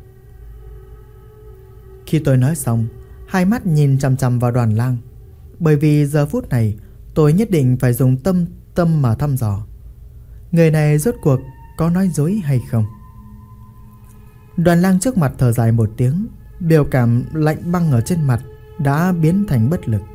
Khi tôi nói xong, hai mắt nhìn chằm chằm vào Đoàn Lang, bởi vì giờ phút này tôi nhất định phải dùng tâm mà thăm dò người này rốt cuộc có nói dối hay không. Đoàn Lang trước mặt thở dài một tiếng, biểu cảm lạnh băng ở trên mặt đã biến thành bất lực.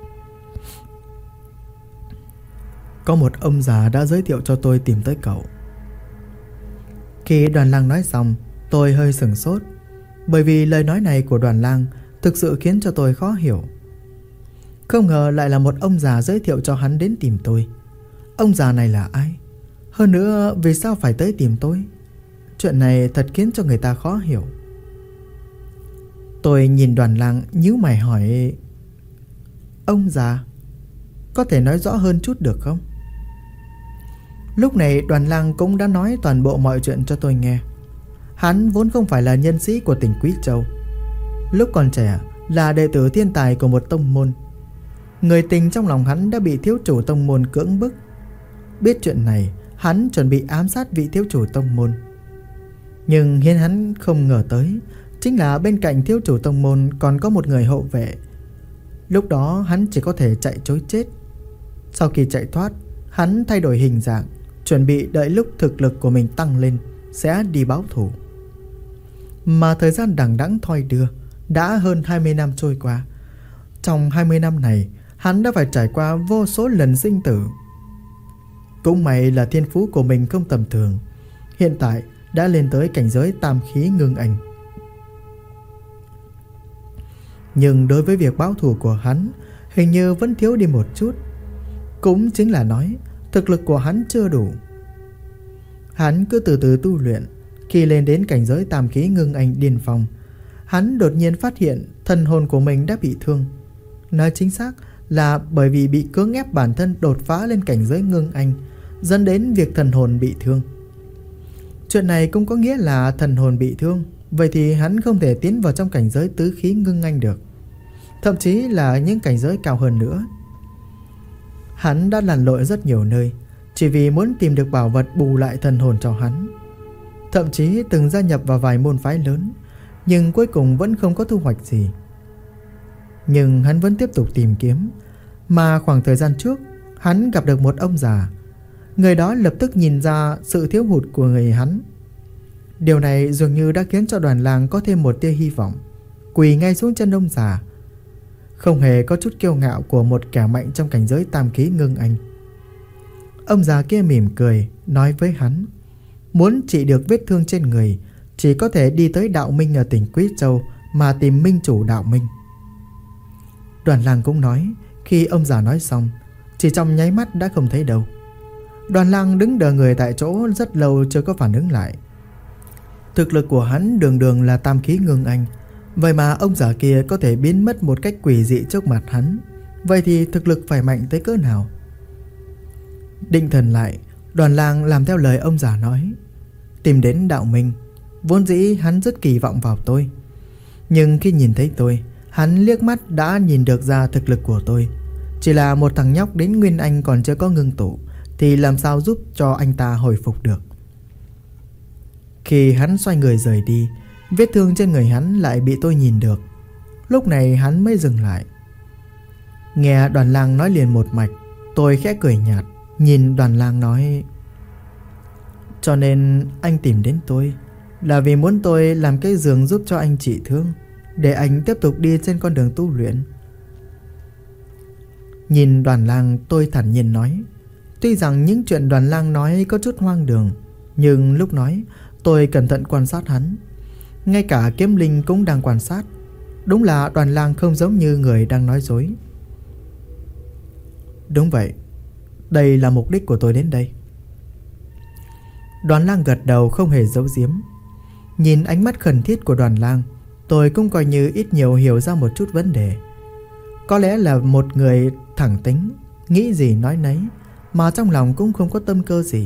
Có một ông già đã giới thiệu cho tôi tìm tới cậu. Khi Đoàn Lang nói xong, tôi hơi sửng sốt, bởi vì lời nói này của Đoàn Lang thực sự khiến cho tôi khó hiểu. Không ngờ lại là một ông già giới thiệu cho hắn đến tìm tôi. Ông già này là ai? Hơn nữa vì sao phải tới tìm tôi? Chuyện này thật khiến cho người ta khó hiểu. Tôi nhìn Đoàn Lang nhíu mày hỏi: Ông già, có thể nói rõ hơn chút được không? Lúc này Đoàn Lang cũng đã nói toàn bộ mọi chuyện cho tôi nghe. Hắn vốn không phải là nhân sĩ của tỉnh Quý Châu. Lúc còn trẻ là đệ tử thiên tài của một tông môn. Người tình trong lòng hắn đã bị thiếu chủ tông môn cưỡng bức. Biết chuyện này, hắn chuẩn bị ám sát vị thiếu chủ tông môn. Nhưng khiến hắn không ngờ tới chính là bên cạnh thiếu chủ tông môn còn có một người hậu vệ. Lúc đó hắn chỉ có thể chạy trối chết. Sau khi chạy thoát, hắn thay đổi hình dạng, chuẩn bị đợi lúc thực lực của mình tăng lên sẽ đi báo thù. Mà thời gian đằng đẵng thoi đưa, đã hơn 20 năm trôi qua. Trong 20 năm này, hắn đã phải trải qua vô số lần sinh tử. Cũng may là thiên phú của mình không tầm thường, hiện tại đã lên tới cảnh giới tam khí ngưng anh. Nhưng đối với việc báo thù của hắn, hình như vẫn thiếu đi một chút. Cũng chính là nói thực lực của hắn chưa đủ. Hắn cứ từ từ tu luyện. Khi lên đến cảnh giới tam khí ngưng anh điên phong, hắn đột nhiên phát hiện thần hồn của mình đã bị thương. Nói chính xác là bởi vì bị cưỡng ép bản thân đột phá lên cảnh giới ngưng anh, dẫn đến việc thần hồn bị thương. Chuyện này cũng có nghĩa là thần hồn bị thương, vậy thì hắn không thể tiến vào trong cảnh giới tứ khí ngưng anh được, thậm chí là những cảnh giới cao hơn nữa. Hắn đã lặn lội rất nhiều nơi chỉ vì muốn tìm được bảo vật bù lại thần hồn cho hắn. Thậm chí từng gia nhập vào vài môn phái lớn, nhưng cuối cùng vẫn không có thu hoạch gì. Nhưng hắn vẫn tiếp tục tìm kiếm. Mà khoảng thời gian trước, hắn gặp được một ông già. Người đó lập tức nhìn ra sự thiếu hụt của người hắn. Điều này dường như đã khiến cho Đoàn Lang có thêm một tia hy vọng, quỳ ngay xuống chân ông già, không hề có chút kiêu ngạo của một kẻ mạnh trong cảnh giới tam khí ngưng anh. Ông già kia mỉm cười, nói với hắn, muốn trị được vết thương trên người, chỉ có thể đi tới Đạo Minh ở tỉnh Quý Châu mà tìm minh chủ Đạo Minh. Đoàn Lang cũng nói. Khi ông già nói xong, chỉ trong nháy mắt đã không thấy đâu. Đoàn Lang đứng đờ người tại chỗ rất lâu chưa có phản ứng lại. Thực lực của hắn đường đường là tam khí ngưng anh, vậy mà ông già kia có thể biến mất một cách quỷ dị trước mặt hắn. Vậy thì thực lực phải mạnh tới cỡ nào? Định thần lại, Đoàn Lang làm theo lời ông già nói, tìm đến Đạo Minh, Vốn dĩ hắn rất kỳ vọng vào tôi. Nhưng khi nhìn thấy tôi, hắn liếc mắt đã nhìn được ra thực lực của tôi. Chỉ là một thằng nhóc đến Nguyên Anh còn chưa có ngưng tụ thì làm sao giúp cho anh ta hồi phục được. Khi hắn xoay người rời đi, vết thương trên người hắn lại bị tôi nhìn được. Lúc này hắn mới dừng lại. Nghe Đoàn Lang nói liền một mạch, tôi khẽ cười nhạt, nhìn Đoàn Lang nói: cho nên anh tìm đến tôi là vì muốn tôi làm cái giường giúp cho anh trị thương, để anh tiếp tục đi trên con đường tu luyện. Nhìn Đoàn Lang, tôi thản nhiên nói. Tuy rằng những chuyện Đoàn Lang nói có chút hoang đường, nhưng lúc nói tôi cẩn thận quan sát hắn. Ngay cả Kiếm Linh cũng đang quan sát. Đúng là Đoàn Lang không giống như người đang nói dối. Đúng vậy, đây là mục đích của tôi đến đây. Đoàn Lang gật đầu không hề giấu giếm. Nhìn ánh mắt khẩn thiết của Đoàn Lang, tôi cũng coi như ít nhiều hiểu ra một chút vấn đề. Có lẽ là một người thẳng tính, nghĩ gì nói nấy, mà trong lòng cũng không có tâm cơ gì.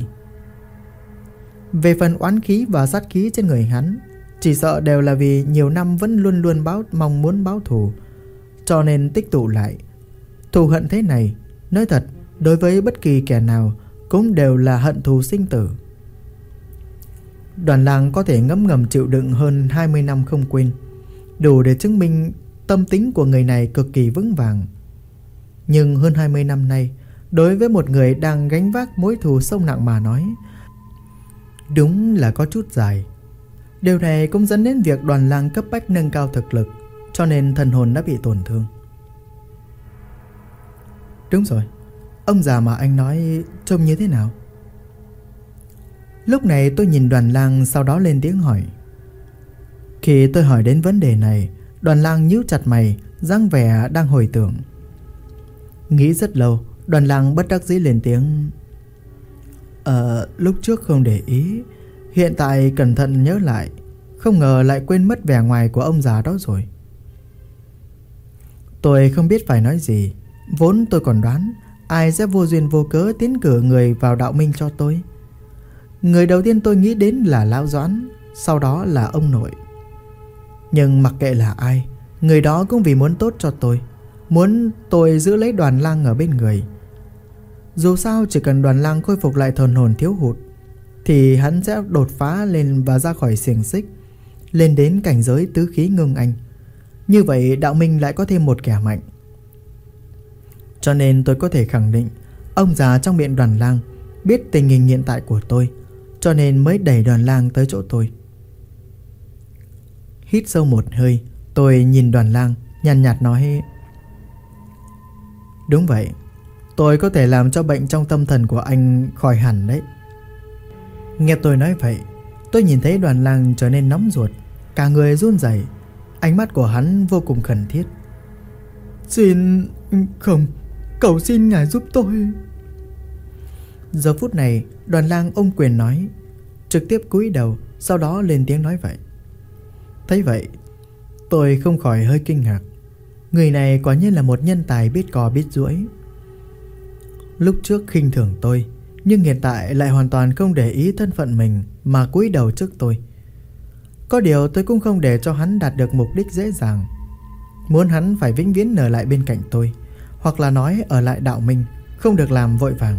Về phần oán khí và sát khí trên người hắn, chỉ sợ đều là vì nhiều năm vẫn luôn luôn mong muốn báo thù, cho nên tích tụ lại. Thù hận thế này, nói thật, đối với bất kỳ kẻ nào cũng đều là hận thù sinh tử. Đoàn Lang có thể ngấm ngầm chịu đựng hơn 20 năm không quên, đủ để chứng minh tâm tính của người này cực kỳ vững vàng. Nhưng hơn 20 năm nay, đối với một người đang gánh vác mối thù sâu nặng mà nói, đúng là có chút dài. Điều này cũng dẫn đến việc Đoàn Lang cấp bách nâng cao thực lực, cho nên thần hồn đã bị tổn thương. Đúng rồi, ông già mà anh nói trông như thế nào? Lúc này tôi nhìn Đoàn Lang, sau đó lên tiếng hỏi. Khi tôi hỏi đến vấn đề này, Đoàn Lang nhíu chặt mày, dáng vẻ đang hồi tưởng. Nghĩ rất lâu, Đoàn Lang bất đắc dĩ lên tiếng. Lúc trước không để ý, hiện tại cẩn thận nhớ lại, không ngờ lại quên mất vẻ ngoài của ông già đó rồi. Tôi không biết phải nói gì. Vốn tôi còn đoán ai sẽ vô duyên vô cớ tiến cử người vào đạo minh cho tôi. Người đầu tiên tôi nghĩ đến là Lão Doãn, sau đó là ông nội. Nhưng mặc kệ là ai, người đó cũng vì muốn tốt cho tôi, muốn tôi giữ lấy Đoàn Lang ở bên người. Dù sao chỉ cần Đoàn Lang khôi phục lại thần hồn thiếu hụt thì hắn sẽ đột phá lên và ra khỏi xiềng xích, lên đến cảnh giới tứ khí ngưng anh. Như vậy đạo minh lại có thêm một kẻ mạnh. Cho nên tôi có thể khẳng định ông già trong miệng Đoàn Lang biết tình hình hiện tại của tôi, cho nên mới đẩy Đoàn Lang tới chỗ tôi. Hít sâu một hơi, tôi nhìn Đoàn Lang, nhàn nhạt nói. Đúng vậy, tôi có thể làm cho bệnh trong tâm thần của anh khỏi hẳn đấy. Nghe tôi nói vậy, tôi nhìn thấy Đoàn Lang trở nên nóng ruột, cả người run rẩy. Ánh mắt của hắn vô cùng khẩn thiết. Xin... không, cầu xin ngài giúp tôi. Giờ phút này, Đoàn Lang ôm quyền nói, trực tiếp cúi đầu, sau đó lên tiếng nói vậy. Thấy vậy, tôi không khỏi hơi kinh ngạc. Người này quả nhiên là một nhân tài biết cò biết duỗi. Lúc trước khinh thường tôi, nhưng hiện tại lại hoàn toàn không để ý thân phận mình mà cúi đầu trước tôi. Có điều tôi cũng không để cho hắn đạt được mục đích dễ dàng. Muốn hắn phải vĩnh viễn ở lại bên cạnh tôi, hoặc là nói ở lại đạo minh, không được làm vội vàng.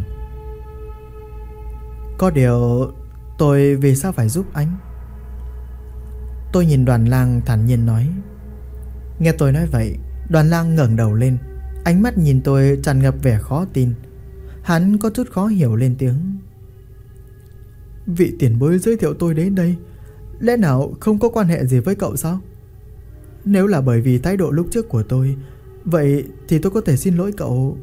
Có điều tôi vì sao phải giúp anh? Tôi nhìn Đoàn Lang thản nhiên nói. Nghe tôi nói vậy, Đoàn Lang ngẩng đầu lên, ánh mắt nhìn tôi tràn ngập vẻ khó tin. Hắn có chút khó hiểu lên tiếng. Vị tiền bối giới thiệu tôi đến đây, lẽ nào không có quan hệ gì với cậu sao? Nếu là bởi vì thái độ lúc trước của tôi, vậy thì tôi có thể xin lỗi cậu.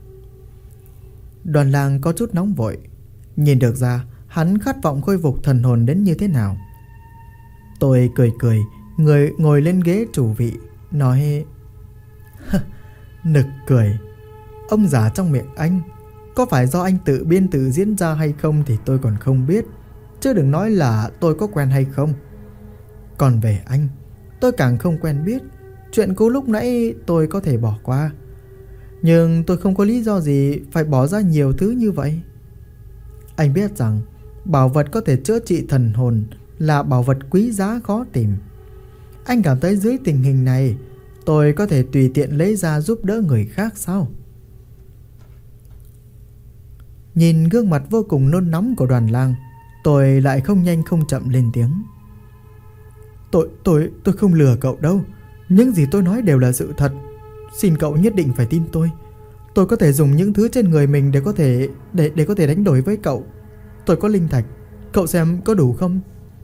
Đoàn Lang có chút nóng vội. Nhìn được ra hắn khát vọng khôi phục thần hồn đến như thế nào. Tôi cười cười, người ngồi lên ghế chủ vị, nói. Nực cười. Ông già trong miệng anh, có phải do anh tự biên tự diễn ra hay không thì tôi còn không biết, chứ đừng nói là tôi có quen hay không. Còn về anh, tôi càng không quen biết. Chuyện cũ lúc nãy tôi có thể bỏ qua, nhưng tôi không có lý do gì phải bỏ ra nhiều thứ như vậy. Anh biết rằng bảo vật có thể chữa trị thần hồn là bảo vật quý giá khó tìm. Anh cảm thấy dưới tình hình này tôi có thể tùy tiện lấy ra giúp đỡ người khác sao? Nhìn gương mặt vô cùng nôn nóng của Đoàn Lang, tôi lại không nhanh không chậm lên tiếng. Tôi không lừa cậu đâu. Những gì tôi nói đều là sự thật. Xin cậu nhất định phải tin tôi. Tôi có thể dùng những thứ trên người mình để có thể đánh đổi với cậu. Tôi có linh thạch, cậu xem có đủ không?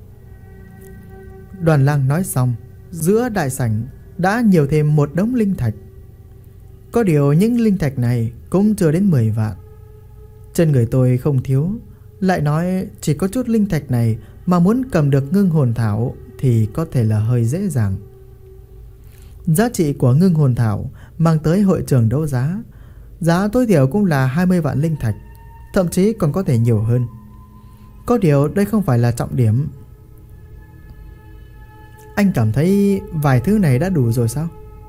Đoàn Lang nói xong, giữa đại sảnh đã nhiều thêm một đống linh thạch. Có điều những linh thạch này cũng chưa đến 10 vạn. Trên người tôi không thiếu, lại nói chỉ có chút linh thạch này mà muốn cầm được ngưng hồn thảo thì có thể là hơi dễ dàng. Giá trị của ngưng hồn thảo mang tới hội trường đấu giá, giá tối thiểu cũng là 20 vạn linh thạch, thậm chí còn có thể nhiều hơn. Có điều đây không phải là trọng điểm. Anh cảm thấy vài thứ này đã đủ rồi sao?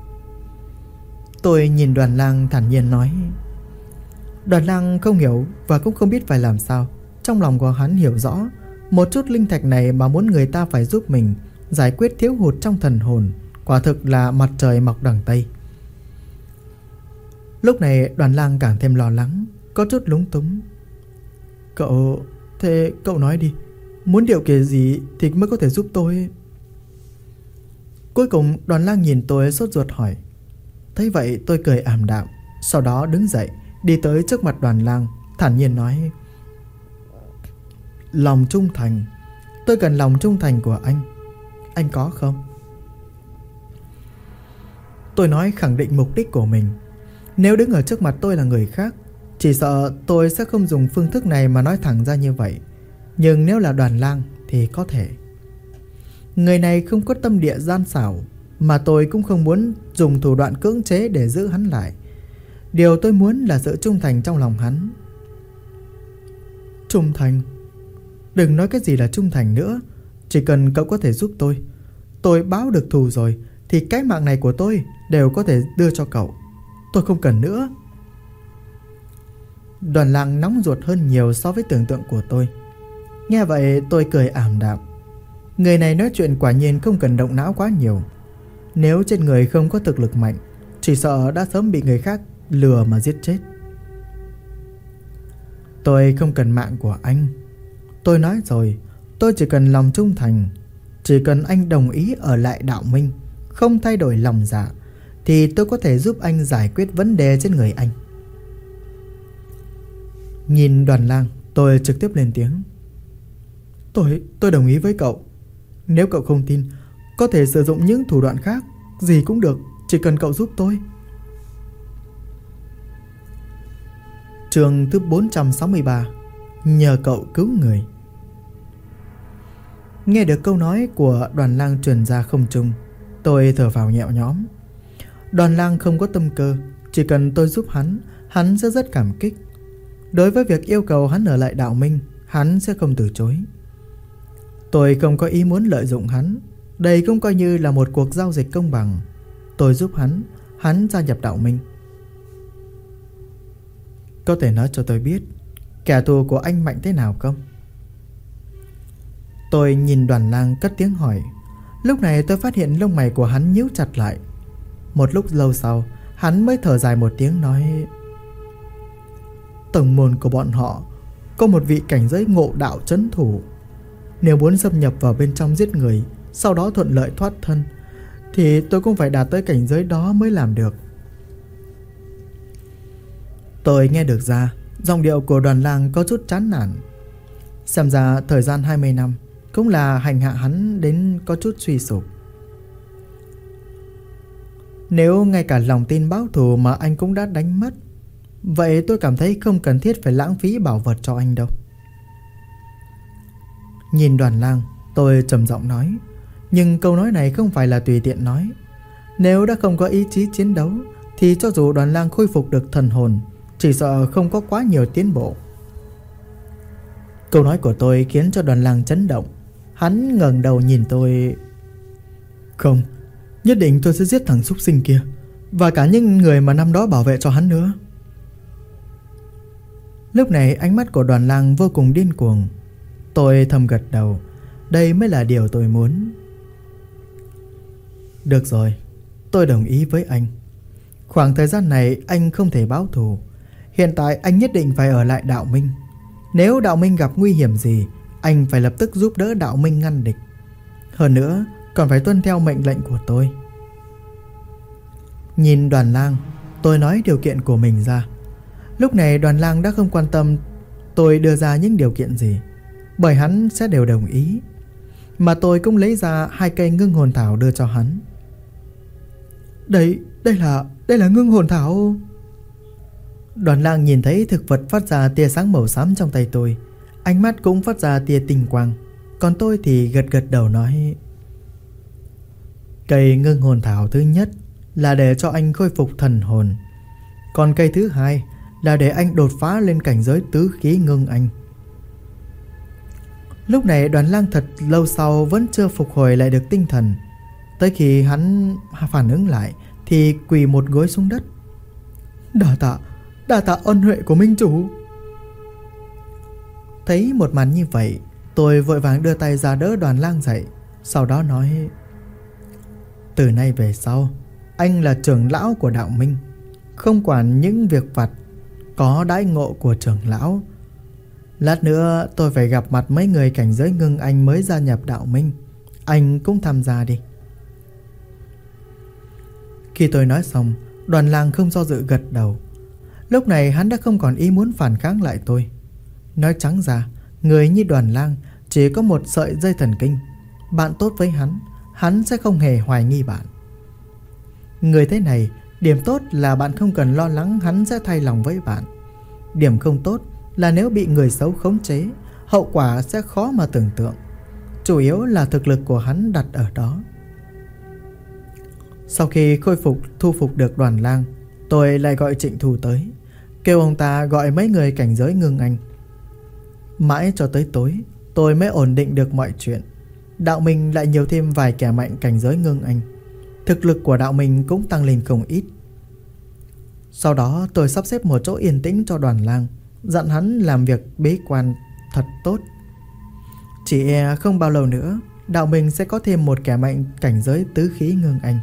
Tôi nhìn Đoàn Lang thản nhiên nói. Đoàn Lang không hiểu và cũng không biết phải làm sao. Trong lòng của hắn hiểu rõ, một chút linh thạch này mà muốn người ta phải giúp mình giải quyết thiếu hụt trong thần hồn, quả thực là mặt trời mọc đằng Tây. Lúc này Đoàn Lang càng thêm lo lắng, có chút lúng túng. Thế cậu nói đi, muốn điều kiện gì thì mới có thể giúp tôi? Cuối cùng Đoàn Lang nhìn tôi sốt ruột hỏi. Thấy vậy tôi cười ảm đạm, sau đó đứng dậy đi tới trước mặt Đoàn Lang, thản nhiên nói. Lòng trung thành. Tôi cần lòng trung thành của anh có không? Tôi nói khẳng định mục đích của mình. Nếu đứng ở trước mặt tôi là người khác, chỉ sợ tôi sẽ không dùng phương thức này mà nói thẳng ra như vậy. Nhưng nếu là Đoàn Lang thì có thể. Người này không có tâm địa gian xảo, mà tôi cũng không muốn dùng thủ đoạn cưỡng chế để giữ hắn lại. Điều tôi muốn là sự trung thành trong lòng hắn. Trung thành? Đừng nói cái gì là trung thành nữa. Chỉ cần cậu có thể giúp tôi báo được thù rồi, thì cái mạng này của tôi đều có thể đưa cho cậu. Tôi không cần nữa. Đoàn Lang nóng ruột hơn nhiều so với tưởng tượng của tôi. Nghe vậy tôi cười ảm đạm. Người này nói chuyện quả nhiên không cần động não quá nhiều. Nếu trên người không có thực lực mạnh, chỉ sợ đã sớm bị người khác lừa mà giết chết. Tôi không cần mạng của anh. Tôi nói rồi, tôi chỉ cần lòng trung thành. Chỉ cần anh đồng ý ở lại đạo minh, không thay đổi lòng dạ, thì tôi có thể giúp anh giải quyết vấn đề trên người anh. Nhìn Đoàn Lang, tôi trực tiếp lên tiếng. Tôi đồng ý với cậu. Nếu cậu không tin, có thể sử dụng những thủ đoạn khác, gì cũng được, chỉ cần cậu giúp tôi. Chương thứ 463. Nhờ cậu cứu người. Nghe được câu nói của Đoàn Lang truyền ra không trung, tôi thở phào nhẹ nhõm. Đoàn Lang không có tâm cơ, chỉ cần tôi giúp hắn sẽ rất cảm kích. Đối với việc yêu cầu hắn ở lại đạo minh, hắn sẽ không từ chối. Tôi không có ý muốn lợi dụng hắn, đây cũng coi như là một cuộc giao dịch công bằng. Tôi giúp hắn gia nhập đạo minh. Có thể nói cho tôi biết kẻ thù của anh mạnh thế nào không? Tôi nhìn Đoàn Lang cất tiếng hỏi. Lúc này tôi phát hiện lông mày của hắn nhíu chặt lại. Một lúc lâu sau, hắn mới thở dài một tiếng nói. Tổng môn của bọn họ có một vị cảnh giới ngộ đạo trấn thủ. Nếu muốn xâm nhập vào bên trong giết người, sau đó thuận lợi thoát thân, thì tôi cũng phải đạt tới cảnh giới đó mới làm được. Tôi nghe được ra giọng điệu của Đoàn Lang có chút chán nản. Xem ra thời gian 20 năm cũng là hành hạ hắn đến có chút suy sụp. Nếu ngay cả lòng tin báo thù mà anh cũng đã đánh mất, vậy tôi cảm thấy không cần thiết phải lãng phí bảo vật cho anh đâu. Nhìn Đoàn Lang, tôi trầm giọng nói. Nhưng câu nói này không phải là tùy tiện nói. Nếu đã không có ý chí chiến đấu, thì cho dù Đoàn Lang khôi phục được thần hồn, chỉ sợ không có quá nhiều tiến bộ. Câu nói của tôi khiến cho Đoàn Lang chấn động. Hắn ngẩng đầu nhìn tôi. Không, nhất định tôi sẽ giết thằng súc sinh kia, và cả những người mà năm đó bảo vệ cho hắn nữa. Lúc này ánh mắt của Đoàn Lang vô cùng điên cuồng. Tôi thầm gật đầu. Đây mới là điều tôi muốn. Được rồi, tôi đồng ý với anh. Khoảng thời gian này anh không thể báo thù. Hiện tại anh nhất định phải ở lại Đạo Minh. Nếu Đạo Minh gặp nguy hiểm gì, anh phải lập tức giúp đỡ Đạo Minh ngăn địch. Hơn nữa còn phải tuân theo mệnh lệnh của tôi. Nhìn Đoàn Lang, tôi nói điều kiện của mình ra. Lúc này Đoàn Lang đã không quan tâm tôi đưa ra những điều kiện gì, bởi hắn sẽ đều đồng ý. Mà tôi cũng lấy ra 2 cây ngưng hồn thảo đưa cho hắn. Đây là ngưng hồn thảo. Đoàn Lang nhìn thấy thực vật phát ra tia sáng màu xám trong tay tôi, ánh mắt cũng phát ra tia tinh quang. Còn tôi thì gật gật đầu nói: Cây ngưng hồn thảo thứ nhất là để cho anh khôi phục thần hồn, còn cây thứ hai là để anh đột phá lên cảnh giới tứ khí ngưng anh. Lúc này Đoàn Lang thật lâu sau vẫn chưa phục hồi lại được tinh thần. Tới khi hắn phản ứng lại thì quỳ một gối xuống đất. Đa tạ ân huệ của minh chủ. Thấy một màn như vậy, tôi vội vàng đưa tay ra đỡ Đoàn Lang dậy, sau đó nói: Từ nay về sau, anh là trưởng lão của Đạo Minh, không quản những việc vặt, có đãi ngộ của trưởng lão. Lát nữa tôi phải gặp mặt mấy người cảnh giới ngưng anh mới gia nhập Đạo Minh, anh cũng tham gia đi. Khi tôi nói xong, Đoàn Lang không do dự gật đầu. Lúc này hắn đã không còn ý muốn phản kháng lại tôi. Nói trắng ra, người như Đoàn Lang chỉ có một sợi dây thần kinh. Bạn tốt với hắn sẽ không hề hoài nghi bạn. Người thế này, điểm tốt là bạn không cần lo lắng hắn sẽ thay lòng với bạn. Điểm không tốt là nếu bị người xấu khống chế, hậu quả sẽ khó mà tưởng tượng. Chủ yếu là thực lực của hắn đặt ở đó. Sau khi thu phục được Đoàn Lang, tôi lại gọi Trịnh Thù tới, kêu ông ta gọi mấy người cảnh giới ngưng anh. Mãi cho tới tối, tôi mới ổn định được mọi chuyện. Đạo Minh lại nhiều thêm vài kẻ mạnh cảnh giới ngưng anh. Thực lực của Đạo Minh cũng tăng lên không ít. Sau đó tôi sắp xếp một chỗ yên tĩnh cho Đoàn Lang, dặn hắn làm việc bế quan thật tốt. Chỉ e không bao lâu nữa, Đạo Minh sẽ có thêm một kẻ mạnh cảnh giới tứ khí ngưng anh.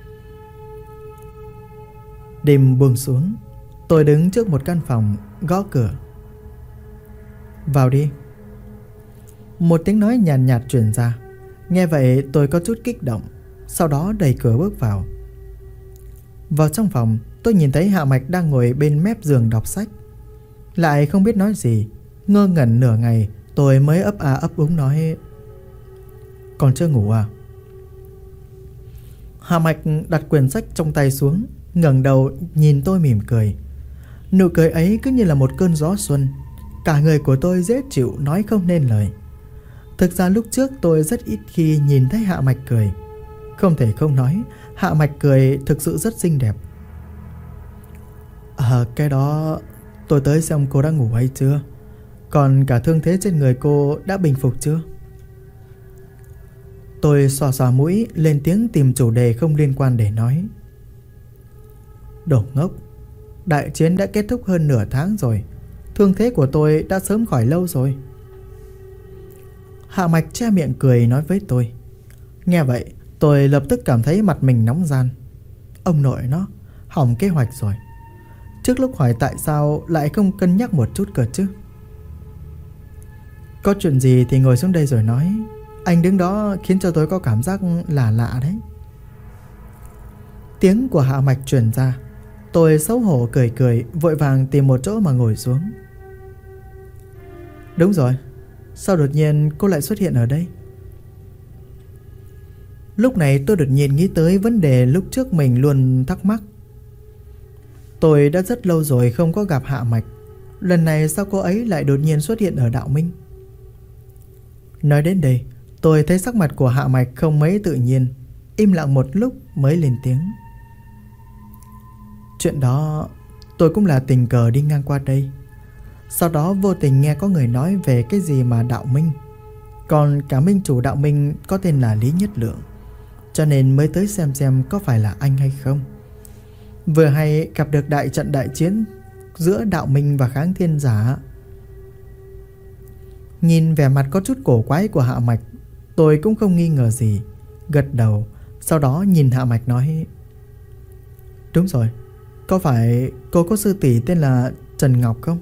Đêm buông xuống, tôi đứng trước một căn phòng, gõ cửa. Vào đi. Một tiếng nói nhàn nhạt truyền ra. Nghe vậy tôi có chút kích động, sau đó đẩy cửa bước vào. Vào trong phòng, tôi nhìn thấy Hạ Mạch đang ngồi bên mép giường đọc sách. Lại không biết nói gì. Ngơ ngẩn nửa ngày, tôi mới ấp a ấp úng nói: Còn chưa ngủ à? Hạ Mạch đặt quyển sách trong tay xuống, ngẩng đầu nhìn tôi mỉm cười. Nụ cười ấy cứ như là một cơn gió xuân. Cả người của tôi dễ chịu nói không nên lời. Thực ra lúc trước tôi rất ít khi nhìn thấy Hạ Mạch cười. Không thể không nói, Hạ Mạch cười thực sự rất xinh đẹp. Cái đó tôi tới xem cô đã ngủ hay chưa. Còn cả thương thế trên người cô đã bình phục chưa? Tôi xòa xòa mũi, lên tiếng tìm chủ đề không liên quan để nói. Đồ ngốc, đại chiến đã kết thúc hơn nửa tháng rồi. Thương thế của tôi đã sớm khỏi lâu rồi. Hạ Mạch che miệng cười nói với tôi. Nghe vậy, tôi lập tức cảm thấy mặt mình nóng ran. Ông nội nó, hỏng kế hoạch rồi. Trước lúc hỏi tại sao lại không cân nhắc một chút cơ chứ. Có chuyện gì thì ngồi xuống đây rồi nói. Anh đứng đó khiến cho tôi có cảm giác lạ lạ đấy. Tiếng của Hạ Mạch truyền ra. Tôi xấu hổ cười cười, vội vàng tìm một chỗ mà ngồi xuống. Đúng rồi, sao đột nhiên cô lại xuất hiện ở đây? Lúc này tôi đột nhiên nghĩ tới vấn đề lúc trước mình luôn thắc mắc. Tôi đã rất lâu rồi không có gặp Hạ Mạch. Lần này sao cô ấy lại đột nhiên xuất hiện ở Đạo Minh? Nói đến đây, tôi thấy sắc mặt của Hạ Mạch không mấy tự nhiên. Im lặng một lúc mới lên tiếng. Chuyện đó tôi cũng là tình cờ đi ngang qua đây. Sau đó vô tình nghe có người nói về cái gì mà Đạo Minh. Còn cả minh chủ Đạo Minh có tên là Lý Nhất Lượng, cho nên mới tới xem có phải là anh hay không. Vừa hay gặp được đại trận đại chiến giữa Đạo Minh và Kháng Thiên Giả. Nhìn vẻ mặt có chút cổ quái của Hạ Mạch, Tôi cũng không nghi ngờ gì, gật đầu. Sau đó nhìn Hạ Mạch nói: Đúng rồi, có phải cô có sư tỷ tên là Trần Ngọc không?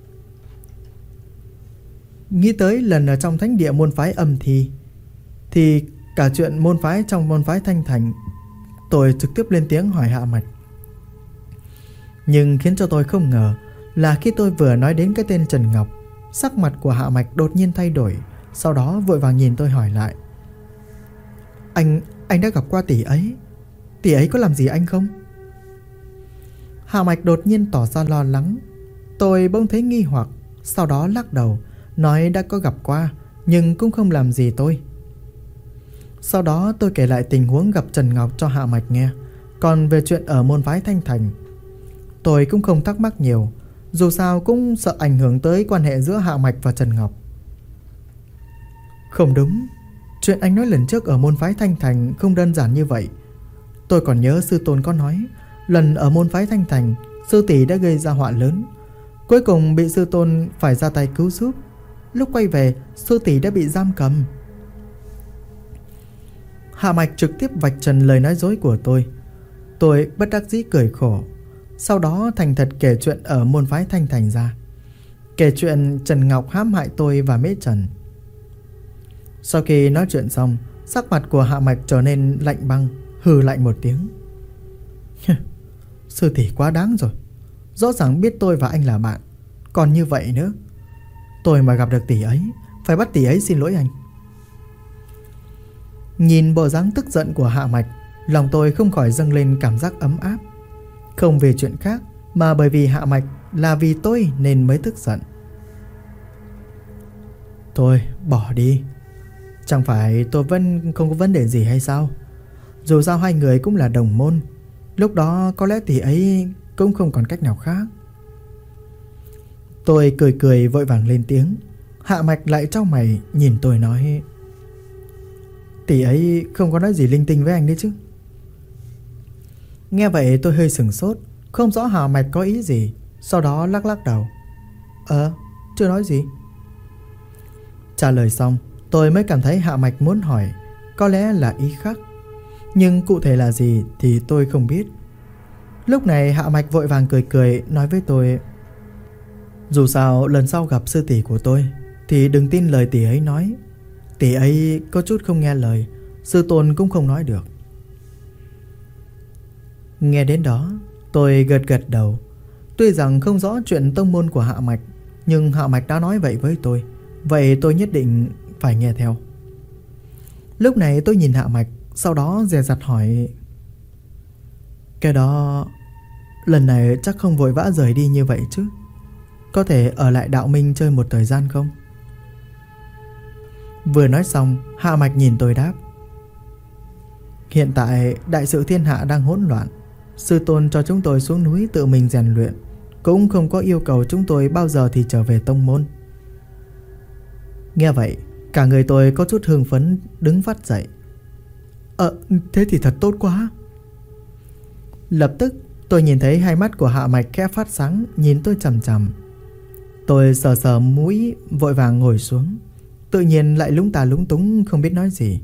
Nghĩ tới lần ở trong thánh địa môn phái âm thì cả chuyện môn phái trong môn phái Thanh Thành, tôi trực tiếp lên tiếng hỏi Hạ Mạch. Nhưng khiến cho tôi không ngờ là khi tôi vừa nói đến cái tên Trần Ngọc, sắc mặt của Hạ Mạch đột nhiên thay đổi. Sau đó vội vàng nhìn tôi hỏi lại: Anh đã gặp qua tỷ ấy? Tỷ ấy có làm gì anh không? Hạ Mạch đột nhiên tỏ ra lo lắng. Tôi bỗng thấy nghi hoặc, sau đó lắc đầu, nói đã có gặp qua nhưng cũng không làm gì tôi. Sau đó tôi kể lại tình huống gặp Trần Ngọc cho Hạ Mạch nghe. Còn về chuyện ở môn phái Thanh Thành, tôi cũng không thắc mắc nhiều, dù sao cũng sợ ảnh hưởng tới quan hệ giữa Hạ Mạch và Trần Ngọc. Không đúng, chuyện anh nói lần trước ở môn phái Thanh Thành không đơn giản như vậy. Tôi còn nhớ sư tôn có nói, lần ở môn phái Thanh Thành, sư tỷ đã gây ra họa lớn, cuối cùng bị sư tôn phải ra tay cứu giúp. Lúc quay về, sư tỷ đã bị giam cầm. Hạ Mạch trực tiếp vạch trần lời nói dối của tôi. Tôi bất đắc dĩ cười khổ. Sau đó thành thật kể chuyện ở môn phái Thanh Thành ra, kể chuyện Trần Ngọc hãm hại tôi và Mễ Trần. Sau khi nói chuyện xong, sắc mặt của Hạ Mạch trở nên lạnh băng, hừ lạnh một tiếng. Sư tỷ quá đáng rồi, rõ ràng biết tôi và anh là bạn, còn như vậy nữa. Tôi mà gặp được tỷ ấy, phải bắt tỷ ấy xin lỗi anh. Nhìn bộ dáng tức giận của Hạ Mạch, lòng tôi không khỏi dâng lên cảm giác ấm áp. Không vì chuyện khác, mà bởi vì Hạ Mạch là vì tôi nên mới tức giận. Thôi bỏ đi, chẳng phải tôi vẫn không có vấn đề gì hay sao? Dù sao hai người cũng là đồng môn, lúc đó có lẽ tỷ ấy cũng không còn cách nào khác. Tôi cười cười vội vàng lên tiếng. Hạ Mạch lại trao mày nhìn tôi nói: Tỷ ấy không có nói gì linh tinh với anh đấy chứ? Nghe vậy tôi hơi sửng sốt, không rõ Hạ Mạch có ý gì. Sau đó lắc lắc đầu: chưa nói gì. Trả lời xong, tôi mới cảm thấy Hạ Mạch muốn hỏi, có lẽ là ý khác, nhưng cụ thể là gì thì tôi không biết. Lúc này Hạ Mạch vội vàng cười cười nói với tôi: Dù sao lần sau gặp sư tỷ của tôi thì đừng tin lời tỷ ấy nói. Tỷ ấy có chút không nghe lời, sư tôn cũng không nói được. Nghe đến đó, tôi gật gật đầu. Tuy rằng không rõ chuyện tông môn của Hạ Mạch, nhưng Hạ Mạch đã nói vậy với tôi, vậy tôi nhất định phải nghe theo. Lúc này tôi nhìn Hạ Mạch, sau đó dè dặt hỏi: Cái đó, lần này chắc không vội vã rời đi như vậy chứ? Có thể ở lại Đạo Minh chơi một thời gian không? Vừa nói xong, Hạ Mạch nhìn tôi đáp: Hiện tại đại sự thiên hạ đang hỗn loạn, sư tôn cho chúng tôi xuống núi tự mình rèn luyện, cũng không có yêu cầu chúng tôi bao giờ thì trở về tông môn. Nghe vậy, cả người tôi có chút hưng phấn đứng phát dậy. Thế thì thật tốt quá. Lập tức tôi nhìn thấy hai mắt của Hạ Mạch khẽ phát sáng, nhìn tôi chằm chằm. Tôi sờ sờ mũi vội vàng ngồi xuống, tự nhiên lại lúng ta lúng túng không biết nói gì.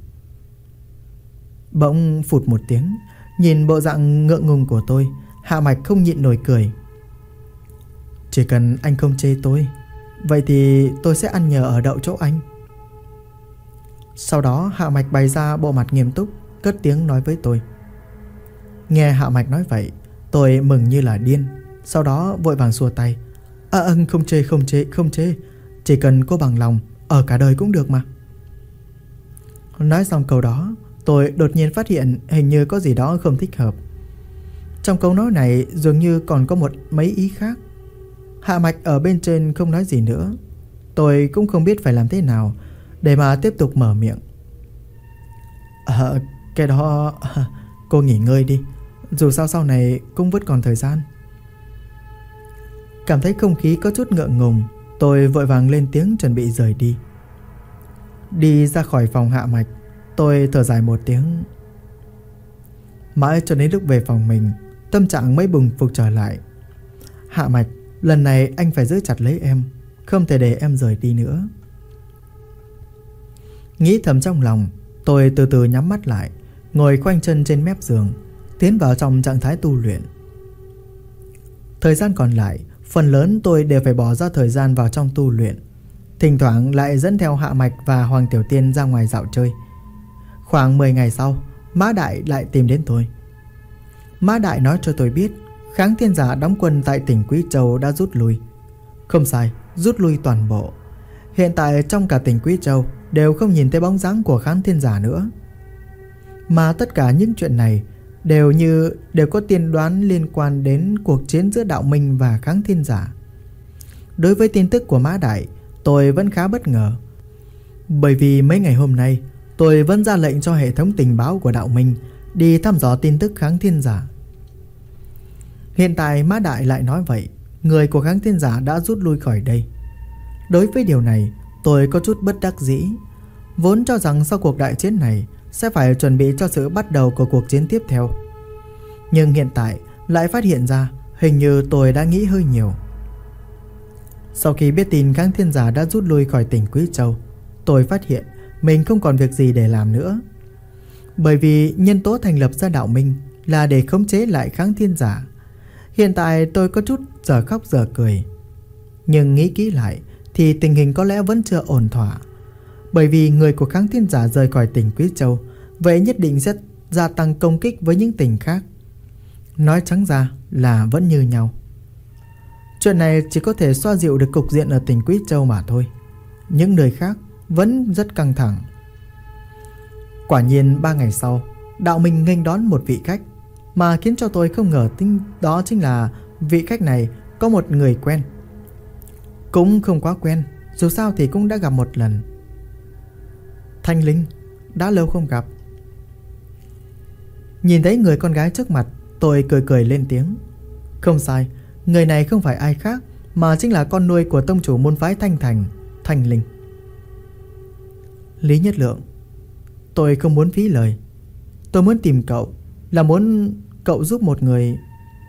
Bỗng phụt một tiếng, nhìn bộ dạng ngượng ngùng của tôi, Hạ Mạch không nhịn nổi cười. Chỉ cần anh không chê tôi, vậy thì tôi sẽ ăn nhờ ở đậu chỗ anh. Sau đó Hạ Mạch bày ra bộ mặt nghiêm túc, cất tiếng nói với tôi. Nghe Hạ Mạch nói vậy, tôi mừng như là điên. Sau đó vội vàng xua tay: Không chê, chỉ cần cô bằng lòng, ở cả đời cũng được mà. Nói xong câu đó, tôi đột nhiên phát hiện hình như có gì đó không thích hợp. Trong câu nói này dường như còn có mấy ý khác. Hạ Mạch ở bên trên không nói gì nữa, tôi cũng không biết phải làm thế nào để mà tiếp tục mở miệng. Cái đó cô nghỉ ngơi đi, dù sao sau này cũng vẫn còn thời gian. Cảm thấy không khí có chút ngượng ngùng, tôi vội vàng lên tiếng chuẩn bị rời đi. Đi ra khỏi phòng Hạ Mạch, tôi thở dài một tiếng. Mãi cho đến lúc về phòng mình, tâm trạng mới bùng phục trở lại. Hạ Mạch, lần này anh phải giữ chặt lấy em, không thể để em rời đi nữa. Nghĩ thầm trong lòng, tôi từ từ nhắm mắt lại, ngồi khoanh chân trên mép giường, tiến vào trong trạng thái tu luyện. Thời gian còn lại, phần lớn tôi đều phải bỏ ra thời gian vào trong tu luyện. Thỉnh thoảng lại dẫn theo Hạ Mạch và Hoàng Tiểu Tiên ra ngoài dạo chơi. Khoảng 10 ngày sau, Mã Đại lại tìm đến tôi. Mã Đại nói cho tôi biết Kháng Thiên Giả đóng quân tại tỉnh Quý Châu đã rút lui. Không sai, rút lui toàn bộ. Hiện tại trong cả tỉnh Quý Châu đều không nhìn thấy bóng dáng của Kháng Thiên Giả nữa. Mà tất cả những chuyện này đều có tiên đoán liên quan đến cuộc chiến giữa Đạo Minh và Kháng Thiên Giả. Đối với tin tức của Mã Đại, tôi vẫn khá bất ngờ. Bởi vì mấy ngày hôm nay tôi vẫn ra lệnh cho hệ thống tình báo của Đạo Minh đi thăm dò tin tức Kháng Thiên Giả. Hiện tại Mã Đại lại nói vậy, người của Kháng Thiên Giả đã rút lui khỏi đây. Đối với điều này, tôi có chút bất đắc dĩ. Vốn cho rằng sau cuộc đại chiến này sẽ phải chuẩn bị cho sự bắt đầu của cuộc chiến tiếp theo. Nhưng hiện tại lại phát hiện ra hình như tôi đã nghĩ hơi nhiều. Sau khi biết tin Kháng Thiên Giả đã rút lui khỏi tỉnh Quý Châu, tôi phát hiện mình không còn việc gì để làm nữa. Bởi vì nhân tố thành lập ra Đạo Minh là để khống chế lại Kháng Thiên Giả. Hiện tại tôi có chút giờ khóc giờ cười. Nhưng nghĩ kỹ lại thì tình hình có lẽ vẫn chưa ổn thỏa. Bởi vì người của Kháng Thiên Giả rời khỏi tỉnh Quý Châu, vậy nhất định sẽ gia tăng công kích với những tỉnh khác. Nói trắng ra là vẫn như nhau. Chuyện này chỉ có thể xoa dịu được cục diện ở tỉnh Quý Châu mà thôi. Những nơi khác vẫn rất căng thẳng. Quả nhiên 3 ngày sau, Đạo Minh nghênh đón một vị khách mà khiến cho tôi không ngờ đó chính là vị khách này có một người quen. Cũng không quá quen, dù sao thì cũng đã gặp một lần. Thanh Linh, đã lâu không gặp. Nhìn thấy người con gái trước mặt, tôi cười cười lên tiếng. Không sai, người này không phải ai khác mà chính là con nuôi của tông chủ môn phái Thanh Thành, Thanh Linh. Lý Nhất Lượng, tôi không muốn phí lời. Tôi muốn tìm cậu là muốn cậu giúp một người.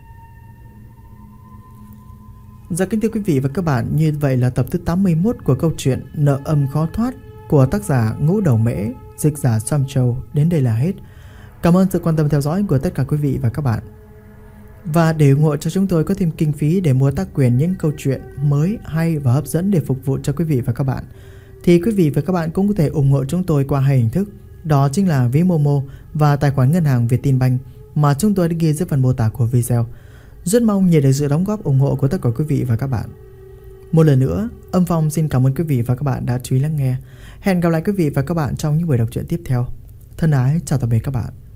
Dạ kính thưa quý vị và các bạn, như vậy là tập thứ 81 của câu chuyện Nợ Âm Khó Thoát của tác giả Ngũ Đầu Mễ, dịch giả Sam Châu đến đây là hết. Cảm ơn sự quan tâm theo dõi của tất cả quý vị và các bạn. Và để ủng hộ cho chúng tôi có thêm kinh phí để mua tác quyền những câu chuyện mới, hay và hấp dẫn để phục vụ cho quý vị và các bạn, thì quý vị và các bạn cũng có thể ủng hộ chúng tôi qua hai hình thức. Đó chính là ví Momo và tài khoản ngân hàng Vietinbank mà chúng tôi đã ghi dưới phần mô tả của video. Rất mong nhận được sự đóng góp ủng hộ của tất cả quý vị và các bạn. Một lần nữa, Âm Phong xin cảm ơn quý vị và các bạn đã chú ý lắng nghe. Hẹn gặp lại quý vị và các bạn trong những buổi đọc truyện tiếp theo. Thân ái chào tạm biệt các bạn.